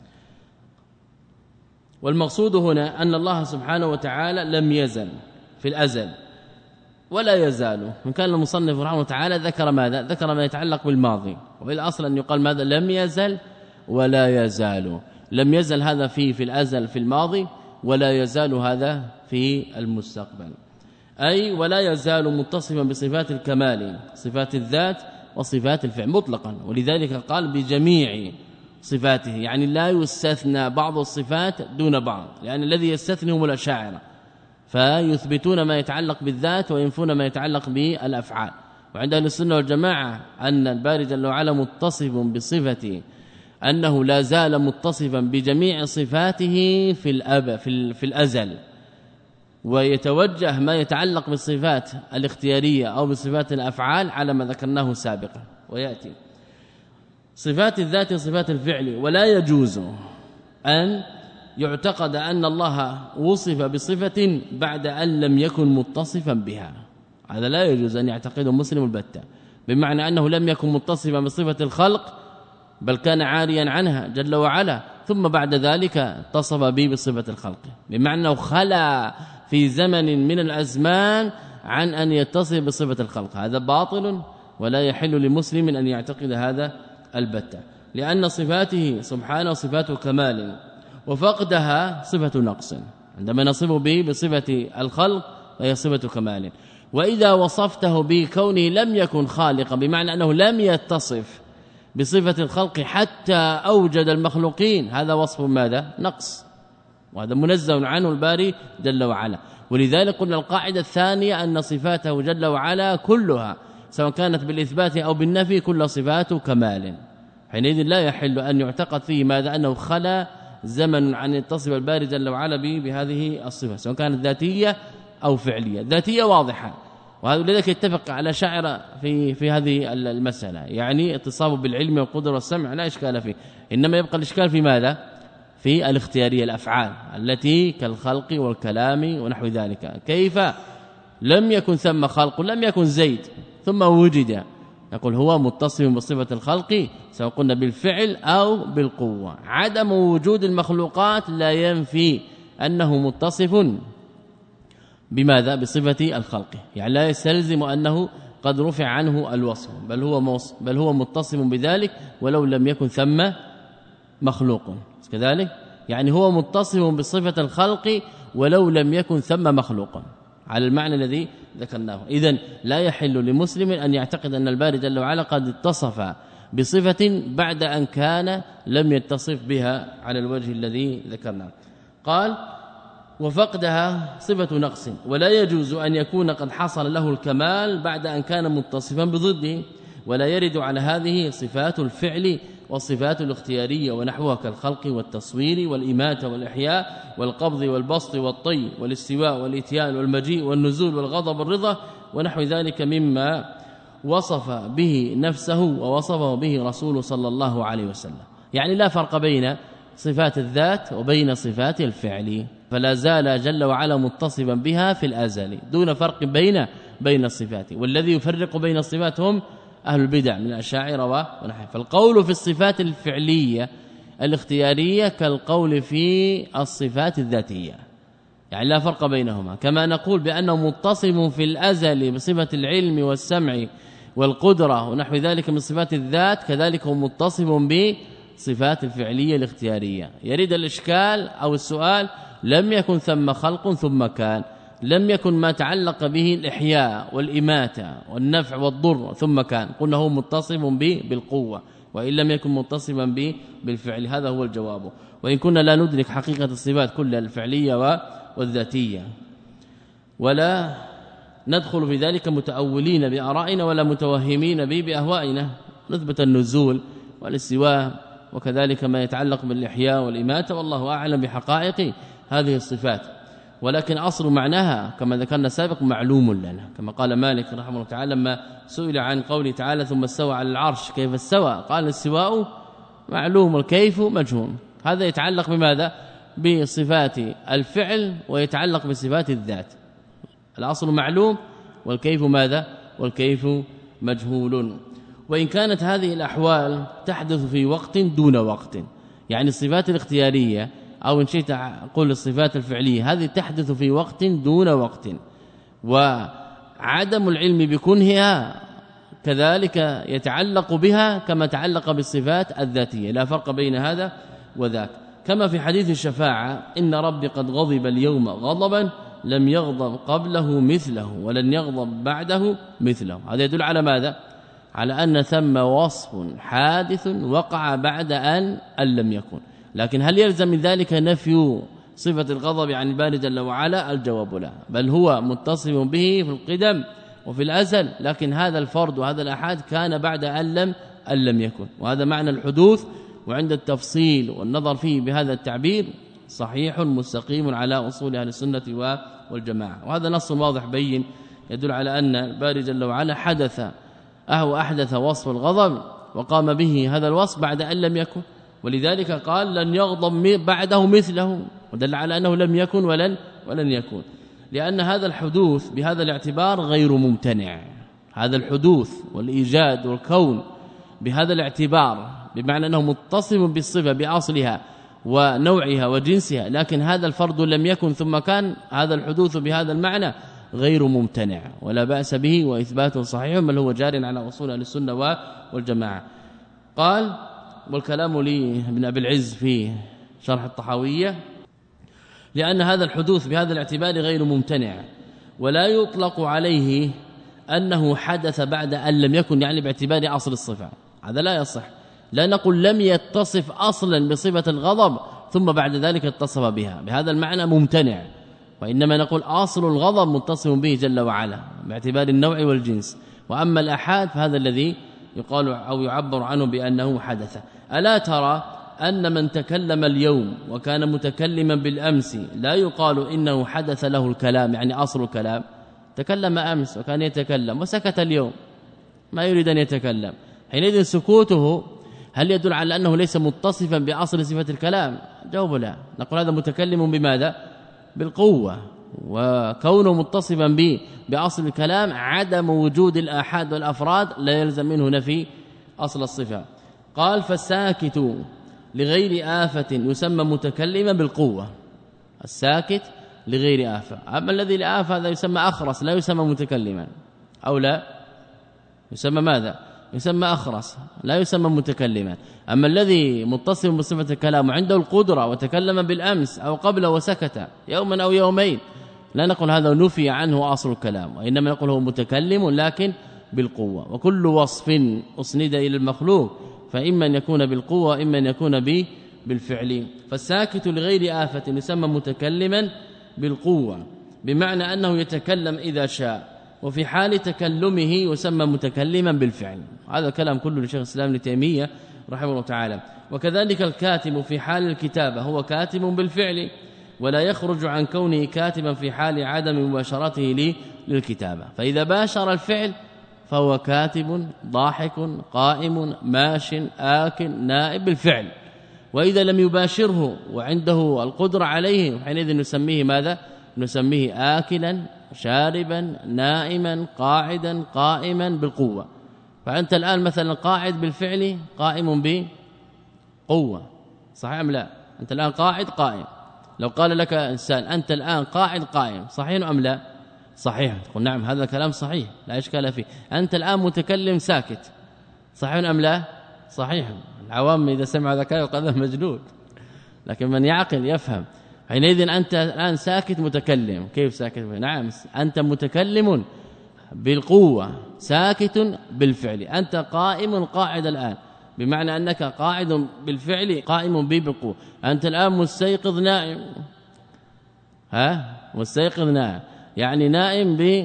والمقصود هنا أن الله سبحانه وتعالى لم يزل في الأزل ولا يزال. من كان المصنف رحمه الله تعالى ذكر ماذا؟ ذكر ما يتعلق بالماضي، وبالأصل أن يقال ماذا؟ لم يزل ولا يزال. لم يزل هذا في في الأزل في الماضي، ولا يزال هذا في المستقبل، أي ولا يزال متصفا بصفات الكمال، صفات الذات وصفات الفعل مطلقا. ولذلك قال بجميع صفاته، يعني لا يستثنى بعض الصفات دون بعض، لأن الذي يستثني هم الأشاعرة، فيثبتون ما يتعلق بالذات وينفون ما يتعلق بالأفعال. وعند أهل السنة والجماعة أن الباري جل وعلا متصف بصفة أنه لا زال متصفا بجميع صفاته في الأب في, في الأزل، ويتوجه ما يتعلق بالصفات الاختيارية أو بصفات الأفعال على ما ذكرناه سابقا. ويأتي صفات الذات صفات الفعل، ولا يجوز أن يعتقد أن الله وصف بصفة بعد أن لم يكن متصفا بها، هذا لا يجوز أن يعتقده مسلم البتة، بمعنى أنه لم يكن متصفا بصفة الخلق بل كان عاريا عنها جل وعلا، ثم بعد ذلك اتصف به بصفة الخلق، بمعنى أنه خلا في زمن من الأزمان عن أن يتصف بصفة الخلق. هذا باطل ولا يحل لمسلم أن يعتقد هذا البتة، لأن صفاته سبحانه صفات كمال، وفقدها صفة نقص. عندما نصفه به بصفة الخلق فهي صفة كمال، وإذا وصفته بكونه لم يكن خالقا بمعنى أنه لم يتصف بصفة الخلق حتى أوجد المخلوقين، هذا وصف ماذا؟ نقص، وهذا منزه عنه الباري جل وعلا. ولذلك قلنا القاعدة الثانية أن صفاته جل وعلا كلها سواء كانت بالإثبات أو بالنفي كل صفات كمال، حينئذ لا يحل أن يعتقد فيه ماذا؟ أنه خلا زمن عن يتصف الباري جل وعلا به بهذه الصفة سواء كانت ذاتية أو فعلية. ذاتية واضحة، وهذا لذلك يتفق على شاعر في في هذه المسألة، يعني اتصافه بالعلم والقدرة والسمع لا إشكال فيه، إنما يبقى الإشكال في ماذا؟ في الاختيارية، الأفعال التي كالخلق والكلام ونحو ذلك. كيف لم يكن ثم خلق، لم يكن زيد ثم وجد، نقول هو متصف بصفة الخلق سواء قلنا بالفعل أو بالقوة. عدم وجود المخلوقات لا ينفي أنه متصف بماذا؟ بصفة الخلق، يعني لا يستلزم أنه قد رفع عنه الوصف، بل هو بل هو متصف بذلك ولو لم يكن ثم مخلوق كذلك، يعني هو متصف بصفة الخلق ولو لم يكن ثم مخلوق على المعنى الذي ذكرناه. إذن لا يحل لمسلم أن يعتقد أن الباري جل وعلا قد اتصف بصفة بعد أن كان لم يتصف بها على الوجه الذي ذكرناه. قال وفقدها صفة نقص، ولا يجوز أن يكون قد حصل له الكمال بعد أن كان متصفا بضده، ولا يرد على هذه صفات الفعل والصفات الاختيارية ونحوها كالخلق والتصوير والإماتة والإحياء والقبض والبسط والطي والاستواء والإتيان والمجيء والنزول والغضب والرضا ونحو ذلك مما وصف به نفسه ووصفه به رسول صلى الله عليه وسلم. يعني لا فرق بين صفات الذات وبين صفات الفعل، فلا زال جل وعلا متصفا بها في الأزل دون فرق بين بين الصفات. والذي يفرق بين الصفات هم أهل البدع من الأشاعرة ونحن. فالقول في الصفات الفعلية الاختيارية كالقول في الصفات الذاتية، يعني لا فرق بينهما. كما نقول بأنه متصف في الأزل بصفة العلم والسمع والقدرة ونحو ذلك من صفات الذات، كذلك هو متصف بصفات الفعلية الاختيارية. يريد الإشكال أو السؤال: لم يكن ثم خلق ثم كان، لم يكن ما تعلق به الإحياء والإماتة والنفع والضر ثم كان، قلنا هو متصف به بالقوة، وإن لم يكن متصفا به بالفعل. هذا هو الجواب. وإن كنا لا ندرك حقيقة الصفات كلها الفعلية والذاتية، ولا ندخل في ذلك متأولين بآرائنا ولا متوهمين به بأهوائنا، نثبت النزول والاستواء وكذلك ما يتعلق بالإحياء والإماتة، والله أعلم بحقائق هذه الصفات. ولكن أصل معناها كما ذكرنا سابق معلوم لنا، كما قال مالك رحمه الله تعالى لما سئل عن قوله تعالى ثم استوى على العرش كيف استوى، قال الاستواء معلوم والكيف مجهول. هذا يتعلق بماذا؟ بصفات الفعل ويتعلق بصفات الذات. الأصل معلوم والكيف ماذا؟ والكيف مجهول. وإن كانت هذه الأحوال تحدث في وقت دون وقت، يعني الصفات الاختيارية أو إن شئت أقول الصفات الفعلية هذه تحدث في وقت دون وقت، وعدم العلم بكنهها كذلك يتعلق بها كما تعلق بالصفات الذاتية، لا فرق بين هذا وذاك. كما في حديث الشفاعة إن ربي قد غضب اليوم غضبا لم يغضب قبله مثله ولن يغضب بعده مثله. هذا يدل على ماذا؟ على أن ثم وصف حادث وقع بعد أن أن لم يكن. لكن هل يلزم من ذلك نفي صفة الغضب عن الباري جل وعلا؟ الجواب لا، بل هو متصف به في القدم وفي الأزل، لكن هذا الفرد وهذا الأحاد كان بعد أن لم أن لم يكن، وهذا معنى الحدوث. وعند التفصيل والنظر فيه بهذا التعبير صحيح مستقيم على أصول أهل السنة والجماعة. وهذا نص واضح بين يدل على أن الباري جل وعلا حدث أهو أحدث وصف الغضب وقام به هذا الوصف بعد أن لم يكن، ولذلك قال لن يغضب بعده مثله، ودل على أنه لم يكن ولن ولن يكون، لأن هذا الحدوث بهذا الاعتبار غير ممتنع. هذا الحدوث والإيجاد والكون بهذا الاعتبار بمعنى أنه متصف بالصفة بأصلها ونوعها وجنسها، لكن هذا الفرد لم يكن ثم كان، هذا الحدوث بهذا المعنى غير ممتنع ولا بأس به وإثبات صحيح بل هو جار على أصول أهل السنة والجماعة. قال والكلام لي ابن أبي العز في شرح الطحاوية لأن هذا الحدوث بهذا الاعتبار غير ممتنع ولا يطلق عليه أنه حدث بعد أن لم يكن، يعني باعتبار أصل الصفة، هذا لا يصح. لا نقول لم يتصف أصلا بصفة الغضب ثم بعد ذلك اتصف بها، بهذا المعنى ممتنع، وإنما نقول أصل الغضب متصف به جل وعلا باعتبار النوع والجنس. وأما الأحاد فهذا الذي يقال أو يعبر عنه بأنه حدث. ألا ترى أن من تكلم اليوم وكان متكلما بالأمس لا يقال إنه حدث له الكلام، يعني أصل الكلام تكلم أمس وكان يتكلم وسكت اليوم ما يريد أن يتكلم، حينئذ سكوته هل يدل على أنه ليس متصفا بأصل صفة الكلام؟ جواب لا، نقول هذا متكلم بماذا؟ بالقوة، وكونه متصفا به بأصل الكلام عدم وجود الآحاد والأفراد لا يلزم منه نفي أصل الصفة. قال فالساكت لغير آفة يسمى متكلما بالقوة، الساكت لغير آفة. أما الذي لآفة هذا يسمى أخرس لا يسمى متكلما، أو لا يسمى ماذا؟ يسمى أخرس لا يسمى متكلما. أما الذي متصف بصفة الكلام وعنده القدرة وتكلم بالأمس أو قبل وسكت يوما أو يومين لا نقول هذا نفي عنه أصل الكلام، وإنما نقول هو متكلم لكن بالقوة. وكل وصف أسند إلى المخلوق فإما أن يكون بالقوة إما أن يكون به بالفعل. فالساكت لغير آفة يسمى متكلما بالقوة بمعنى أنه يتكلم إذا شاء، وفي حال تكلمه يسمى متكلما بالفعل. هذا كلام كله لشيخ الإسلام ابن تيمية رحمه الله تعالى. وكذلك الكاتب في حال الكتابة هو كاتب بالفعل ولا يخرج عن كونه كاتبا في حال عدم مباشرته للكتابة، فإذا باشر الفعل فهو كاتب ضاحك قائم ماش آكل نائب بالفعل، وإذا لم يباشره وعنده القدرة عليه حينئذ نسميه ماذا؟ نسميه آكلا شاربا نائما قاعدا قائما بالقوة. فأنت الآن مثلا قاعد بالفعل قائم بقوة، صحيح أم لا؟ أنت الآن قاعد قائم، لو قال لك إنسان أنت الآن قاعد قائم صحيح أم لا؟ صحيح، تقول نعم هذا كلام صحيح لا إشكال فيه. أنت الآن متكلم ساكت صحيح أم لا؟ صحيح. العوام إذا سمع ذلك يقول هذا مجنون، لكن من يعقل يفهم. حينئذ أنت الآن ساكت متكلم، كيف ساكت؟ نعم أنت متكلم بالقوة ساكت بالفعل، أنت قائم قاعد الآن بمعنى أنك قاعد بالفعل قائم به بالقوة. أنت الآن مستيقظ نائم، ها مستيقظ نائم يعني نائم ب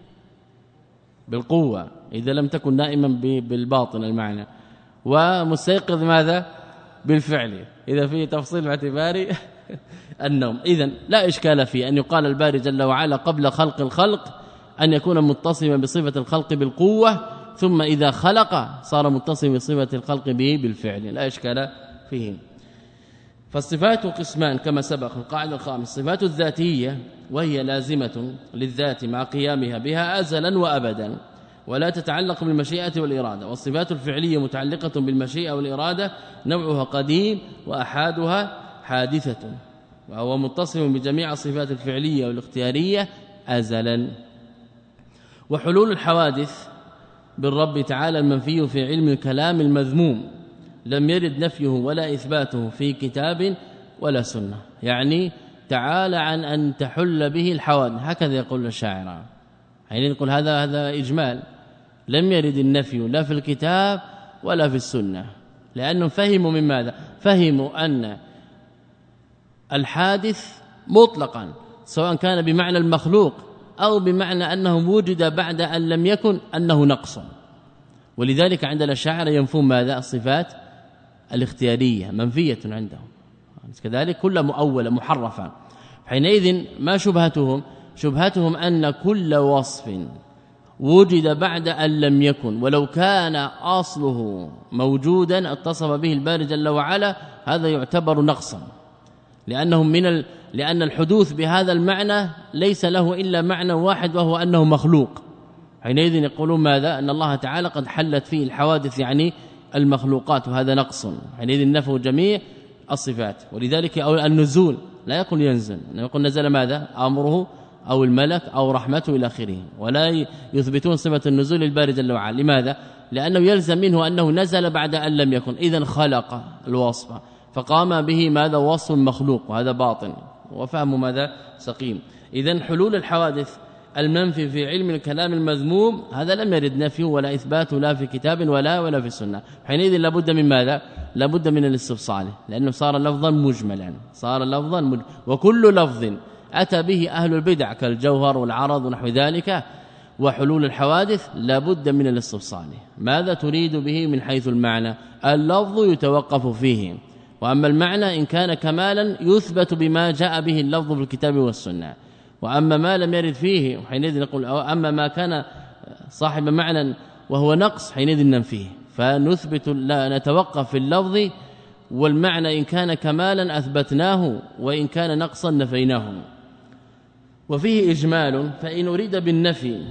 بالقوة إذا لم تكن نائما بالباطن المعنى، ومستيقظ ماذا؟ بالفعل إذا فيه تفصيل باعتبار النوم. إذن لا إشكال في أن يقال الباري جل وعلا قبل خلق الخلق أن يكون متصفا بصفة الخلق بالقوة، ثم إذا خلق صار متصفا بصفة الخلق به بالفعل، لا إشكال فيه. فالصفات قسمان كما سبق. القاعدة الخامسة الصفات الذاتية وهي لازمة للذات مع قيامها بها أزلا وأبدا ولا تتعلق بالمشيئة والإرادة، والصفات الفعلية متعلقة بالمشيئة والإرادة نوعها قديم وأحادها حادثة، وهو متصف بجميع الصفات الفعلية والاختيارية أزلا. وحلول الحوادث بالرب تعالى المنفي في علم الكلام المذموم لم يرد نفيه ولا إثباته في كتاب ولا سنة، يعني تعالى عن أن تحل به الحوادث، هكذا يقول الشاعر. حين نقول هذا هذا إجمال، لم يرد النفي لا في الكتاب ولا في السنة، لأنهم فهموا من ماذا؟ فهموا أن الحادث مطلقا سواء كان بمعنى المخلوق أو بمعنى أنه وجد بعد أن لم يكن أنه نقص. ولذلك عند الأشاعرة ينفون ماذا؟ الصفات الاختيارية منفية عندهم، كذلك كل مؤولة محرفة. حينئذ ما شبهتهم؟ شبهتهم أن كل وصف وجد بعد أن لم يكن ولو كان أصله موجودا اتصف به الباري جل وعلا هذا يعتبر نقصا، لأنهم من ال... لأن الحدوث بهذا المعنى ليس له إلا معنى واحد وهو أنه مخلوق. حينئذ يقولون ماذا؟ أن الله تعالى قد حلت فيه الحوادث يعني المخلوقات، وهذا نقص. حينئذ نفوا جميع الصفات. ولذلك النزول لا يقول ينزل، يقول نزل ماذا؟ أمره أو الملك أو رحمته إلى آخره، ولا يثبتون صفة النزول للباري جل وعلا. لماذا؟ لأنه يلزم منه أنه نزل بعد أن لم يكن، إذن خلق الوصف فقام به ماذا؟ وصف مخلوق، وهذا باطن وفهم ماذا؟ سقيم. إذن حلول الحوادث المنفي في علم الكلام المذموم هذا لم يرد نفيه ولا إثباته لا في كتاب ولا ولا في السنة. حينئذ لابد من ماذا؟ لابد من الاستفصال، لأنه صار لفظا مجملا، صار لفظا مجملا. وكل لفظ أتى به أهل البدع كالجوهر والعرض ونحو ذلك وحلول الحوادث لابد من الاستفصال، ماذا تريد به من حيث المعنى؟ اللفظ يتوقف فيه، وأما المعنى إن كان كمالا يثبت بما جاء به اللفظ في الكتاب والسنة، وأما ما لم يرد فيه حينئذ نقول أما ما كان صاحب معنى وهو نقص حينئذ ننفيه. فنثبت لا نتوقف في اللفظ، والمعنى إن كان كمالا أثبتناه وإن كان نقصا نفيناه. وفيه إجمال، فإن أريد بالنفي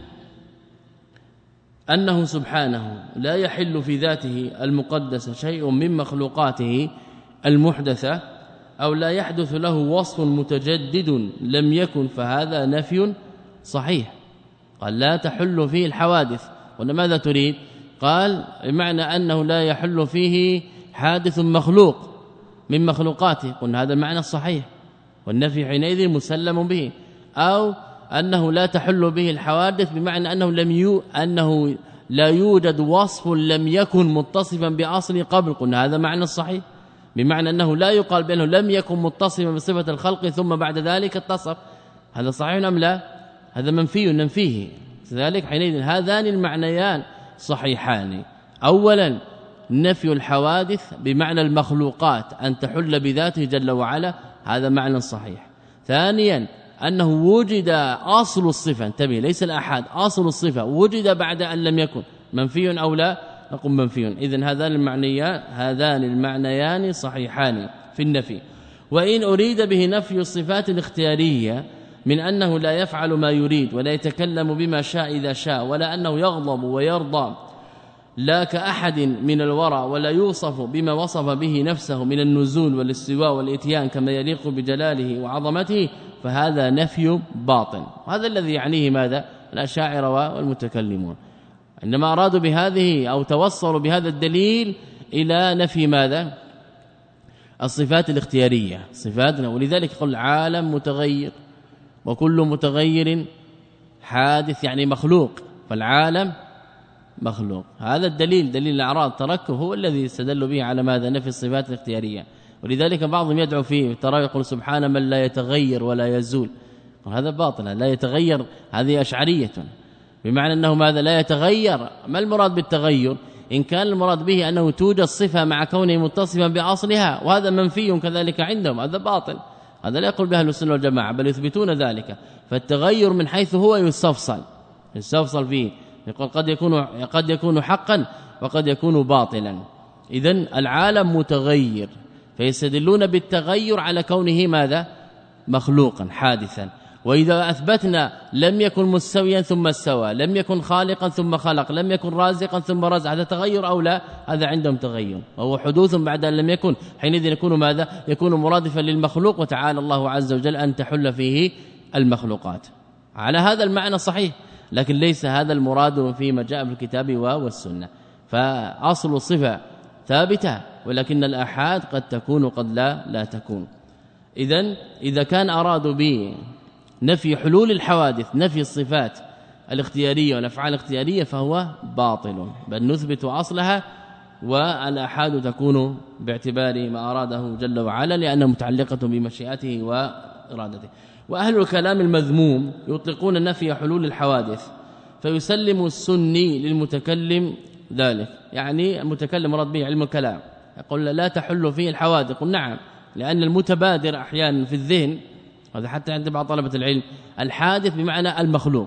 أنه سبحانه لا يحل في ذاته المقدسة شيء من مخلوقاته المحدثة أو لا يحدث له وصف متجدد لم يكن، فهذا نفي صحيح. قال لا تحل فيه الحوادث، وماذا تريد؟ قال بمعنى أنه لا يحل فيه حادث مخلوق من مخلوقاته، قلنا هذا المعنى الصحيح، والنفي حينئذ مسلم به. أو أنه لا تحل به الحوادث بمعنى أنه لم يو أنه لا يوجد وصف لم يكن متصفا بأصل قبل، قلنا هذا معنى الصحيح، بمعنى أنه لا يقال بأنه لم يكن متصفا بصفة الخلق ثم بعد ذلك اتصف، هذا صحيح أم لا؟ هذا منفي ننفيه. كذلك حينئذ هذان المعنيان صحيحان. أولا نفي الحوادث بمعنى المخلوقات أن تحل بذاته جل وعلا، هذا معنى صحيح. ثانيا أنه وجد أصل الصفة، انتبه ليس الأحد، أصل الصفة وجد بعد أن لم يكن، منفي أو لا؟ نقول منفي. إذن هذان المعنيان هذان المعنيان صحيحان في النفي. وإن أريد به نفي الصفات الاختيارية من أنه لا يفعل ما يريد ولا يتكلم بما شاء إذا شاء، ولا أنه يغضب ويرضى لا كأحد من الورى، ولا يوصف بما وصف به نفسه من النزول والاستواء والإتيان كما يليق بجلاله وعظمته، فهذا نفي باطن. وهذا الذي يعنيه ماذا؟ الأشاعرة والمتكلمون، عندما أرادوا بهذه أو توصلوا بهذا الدليل إلى نفي ماذا؟ الصفات الاختيارية، صفاتنا. ولذلك قل عالم متغير وكل متغير حادث، يعني مخلوق، فالعالم مخلوق. هذا الدليل دليل الأعراض تركه هو الذي استدل به على ماذا؟ نفي الصفات الاختيارية. ولذلك بعضهم يدعو فيه ترى يقول سبحان من لا يتغير ولا يزول، هذا باطل، لا يتغير هذه أشعرية، بمعنى أنه ماذا؟ لا يتغير. ما المراد بالتغير؟ إن كان المراد به أنه توجد صفة مع كونه متصفا بأصلها، وهذا منفي كذلك عندهم، هذا باطل، هذا لا يقول به أهل السنة والجماعة، بل يثبتون ذلك. فالتغير من حيث هو يستفصل يستفصل فيه، يقول قد يكون قد يكون حقا وقد يكون باطلا. إذن العالم متغير، فيستدلون بالتغير على كونه ماذا مخلوقا حادثا. وإذا أثبتنا لم يكن مستويا ثم استوى، لم يكن خالقا ثم خلق، لم يكن رازقا ثم رزق، هذا تغير أو لا؟ هذا عندهم تغير، وهو حدوث بعد أن لم يكن، حينئذ يكون ماذا؟ يكون مرادفا للمخلوق، وتعالى الله عز وجل أن تحل فيه المخلوقات. على هذا المعنى صحيح، لكن ليس هذا المراد فيما جاء في الكتاب والسنة. فأصل الصفة ثابتة، ولكن الآحاد قد تكون قد لا لا تكون. إذن إذا كان أرادوا به نفي حلول الحوادث، نفي الصفات الاختيارية والأفعال الاختيارية، فهو باطل، بل نثبت أصلها، والآحاد تكون باعتبار ما أراده جل وعلا لأنها متعلقة بمشيئته وإرادته. وأهل الكلام المذموم يطلقون نفي حلول الحوادث، فيسلم السني للمتكلم ذلك، يعني المتكلم مراد به علم الكلام، يقول لا تحل فيه الحوادث، يقول نعم، لأن المتبادر أحيانا في الذهن، هذا حتى عند بعض طلبة العلم، الحادث بمعنى المخلوق،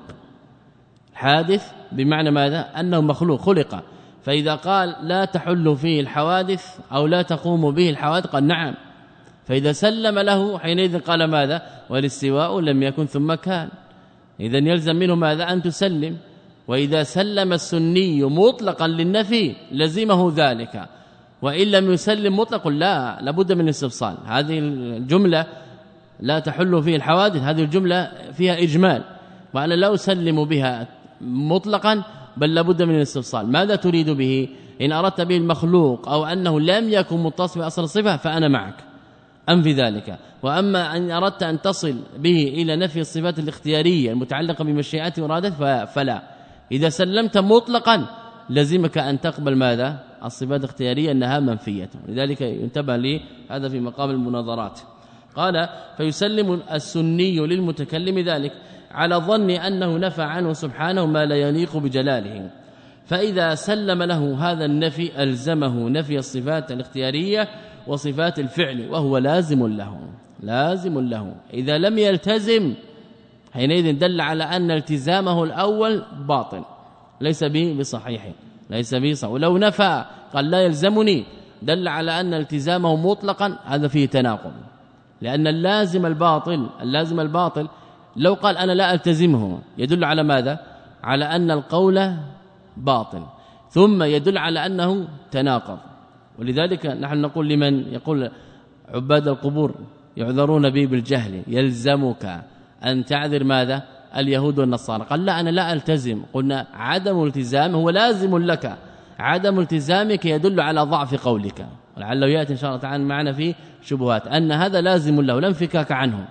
حادث بمعنى ماذا؟ أنه مخلوق خلق، فإذا قال لا تحل فيه الحوادث أو لا تقوم به الحوادث قال نعم، فإذا سلم له حينئذ قال ماذا؟ والاستواء لم يكن ثم كان، إذن يلزم منه ماذا؟ أن تسلم. وإذا سلم السني مطلقا للنفي لزمه ذلك، وإن لم يسلم مطلق لا لابد من الاستفصال. هذه الجملة لا تحل فيه الحوادث، هذه الجملة فيها إجمال، وأنا لا أسلم بها مطلقا، بل لابد من الاستفصال. ماذا تريد به؟ إن أردت به المخلوق أو أنه لم يكن متصف بأصل الصفة فأنا معك أنفي ذلك، وأما أن أردت أن تصل به إلى نفي الصفات الاختيارية المتعلقة بمشيئته وإرادته فلا. إذا سلمت مطلقا لزمك أن تقبل ماذا؟ الصفات الاختيارية أنها منفية، لذلك ينتبه لي هذا في مقام المناظرات. قال فيسلم السني للمتكلم ذلك على ظن أنه نفى عنه سبحانه ما لا يليق بجلاله، فإذا سلم له هذا النفي ألزمه نفي الصفات الاختيارية وصفات الفعل، وهو لازم له لازم له. إذا لم يلتزم حينئذ دل على أن التزامه الأول باطل، ليس به بصحيح، ليس به صحيح. ولو نفى قال لا يلزمني دل على أن التزامه مطلقا، هذا فيه تناقض، لأن اللازم الباطل اللازم الباطل لو قال أنا لا ألتزمه يدل على ماذا؟ على أن القول باطل، ثم يدل على أنه تناقض. ولذلك نحن نقول لمن يقول عباد القبور يعذرون به بالجهل، يلزمك أن تعذر ماذا؟ اليهود والنصارى. قال لا أنا لا ألتزم، قلنا عدم التزام هو لازم لك، عدم التزامك يدل على ضعف قولك، ولعله يأتي إن شاء الله تعالى معنا في شبهات أن هذا لازم له لا انفكاك عنه.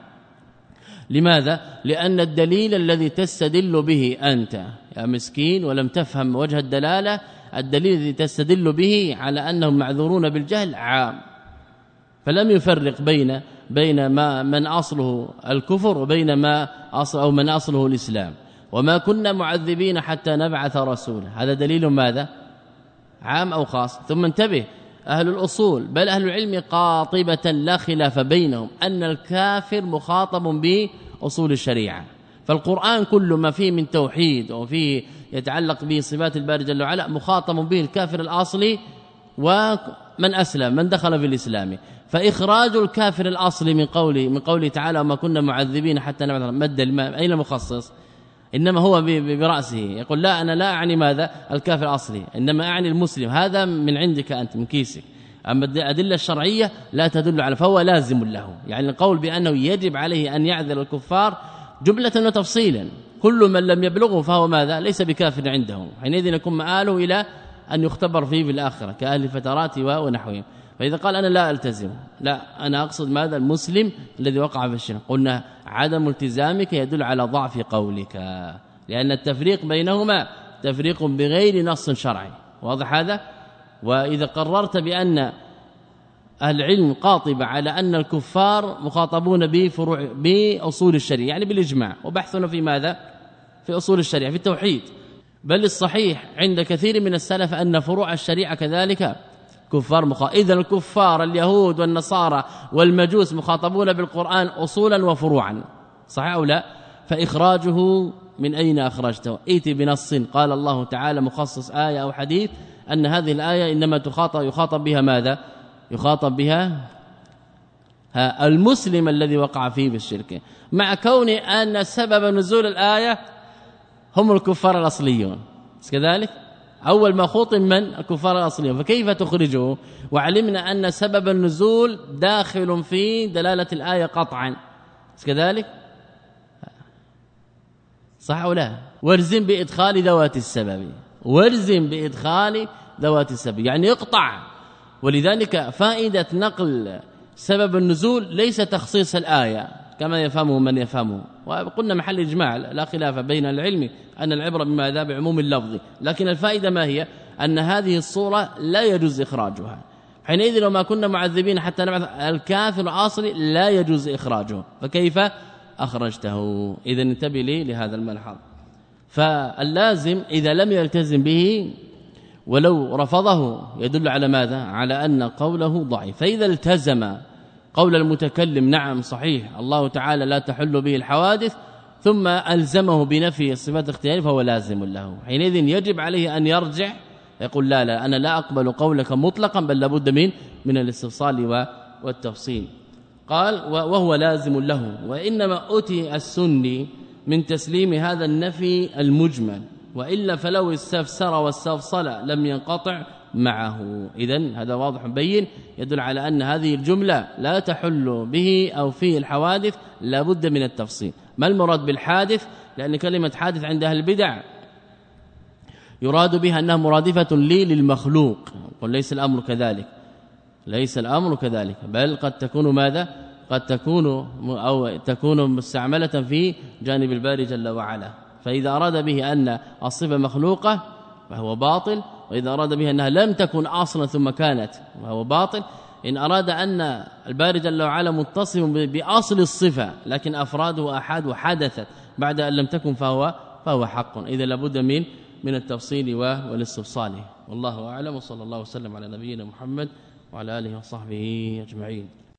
لماذا؟ لأن الدليل الذي تستدل به أنت يا مسكين ولم تفهم وجه الدلالة، الدليل الذي تستدل به على أنهم معذورون بالجهل عام، فلم يفرق بين بين ما من أصله الكفر وبين ما أصل أو من أصله الإسلام. وما كنا معذبين حتى نبعث رسولا، هذا دليل ماذا؟ عام أو خاص. ثم انتبه أهل الأصول بل أهل العلم قاطبة لا خلاف بينهم أن الكافر مخاطب بأصول الشريعة، فالقرآن كل ما فيه من توحيد وفيه يتعلق به صفات الباري جل وعلا مخاطب به الكافر الأصلي ومن أسلم من دخل في الإسلام. فإخراج الكافر الأصلي من قوله من قوله تعالى وما كنا معذبين حتى نبعث، مد الماء أين المخصص؟ إنما هو برأسه يقول لا أنا لا أعني ماذا الكافر الأصلي، إنما أعني المسلم، هذا من عندك أنت من كيسك. أما الأدلة الشرعية لا تدل على، فهو لازم له، يعني القول بأنه يجب عليه أن يعذر الكفار جملة وتفصيلا، كل من لم يبلغه فهو ماذا؟ ليس بكافر عندهم، حينئذ يكون مآله إلى أن يختبر فيه في الآخرة كأهل الفترات ونحوهم. فإذا قال أنا لا ألتزم، لا أنا أقصد ماذا؟ المسلم الذي وقع في الشرك، قلنا عدم التزامك يدل على ضعف قولك، لأن التفريق بينهما تفريق بغير نص شرعي، واضح هذا؟ وإذا قررت بأن أهل العلم قاطبة على أن الكفار مخاطبون بفروع بأصول الشريعة، يعني بالإجماع، وبحثنا في ماذا؟ في أصول الشريعة في التوحيد، بل الصحيح عند كثير من السلف أن فروع الشريعة كذلك كفار مخاطب. إذن الكفار اليهود والنصارى والمجوس مخاطبون بالقرآن أصولا وفروعا، صحيح أو لا؟ فإخراجه من أين أخرجته؟ ائتي بنص قال الله تعالى مخصص آية أو حديث أن هذه الآية إنما تخاطب يخاطب بها ماذا؟ يخاطب بها المسلم الذي وقع فيه بالشرك، مع كون أن سبب نزول الآية هم الكفار الأصليون كذلك، أول ما خوطن من الكفار الأصليون، فكيف تخرجه وعلمنا أن سبب النزول داخل في دلالة الآية قطعا كذلك، صح أو لا؟ وارزم بإدخال ذوات السبب، وارزم بإدخال ذوات السبب يعني يقطع. ولذلك فائدة نقل سبب النزول ليس تخصيص الآية كما يفهمه من يفهمه، وقلنا محل إجماع لا خلاف بين العلم أن العبرة بما ذا بعموم اللفظ، لكن الفائدة ما هي؟ أن هذه الصورة لا يجوز إخراجها، حينئذ لو ما كنا معذبين حتى نبعث الكافر الأصلي لا يجوز إخراجه، فكيف أخرجته؟ إذن انتبه لي لهذا الملحظ. فاللازم إذا لم يلتزم به ولو رفضه يدل على ماذا؟ على أن قوله ضعيف. فإذا التزم قول المتكلم نعم صحيح الله تعالى لا تحل به الحوادث، ثم ألزمه بنفي الصفات الاختيارية فهو لازم له، حينئذ يجب عليه أن يرجع يقول لا لا أنا لا أقبل قولك مطلقا بل لابد من من الاستفصال والتفصيل. قال وهو لازم له، وإنما أتي السني من تسليم هذا النفي المجمل، وإلا فلو استفسر واستفصل لم ينقطع معه. إذن هذا واضح بين يدل على أن هذه الجملة لا تحل به أو فيه الحوادث، لا بد من التفصيل. ما المراد بالحادث؟ لأن كلمة حادث عند أهل البدع يراد بها أنها مرادفة لي للمخلوق، قل ليس الأمر كذلك، ليس الأمر كذلك، بل قد تكون ماذا؟ قد تكون أو تكون مستعملة في جانب الباري جل وعلا. فإذا أراد به أن الصفة مخلوقة فهو باطل، وإذا أراد به أنها لم تكن أصلا ثم كانت فهو باطل. إن أراد أن الباري جل وعلا متصف بأصل الصفة لكن أفراده أحد وحدثت بعد أن لم تكن فهو فهو حق. إذا لابد من من التفصيل والاستفصال. والله أعلم، وصلى الله وسلم على نبينا محمد وعلى آله وصحبه أجمعين.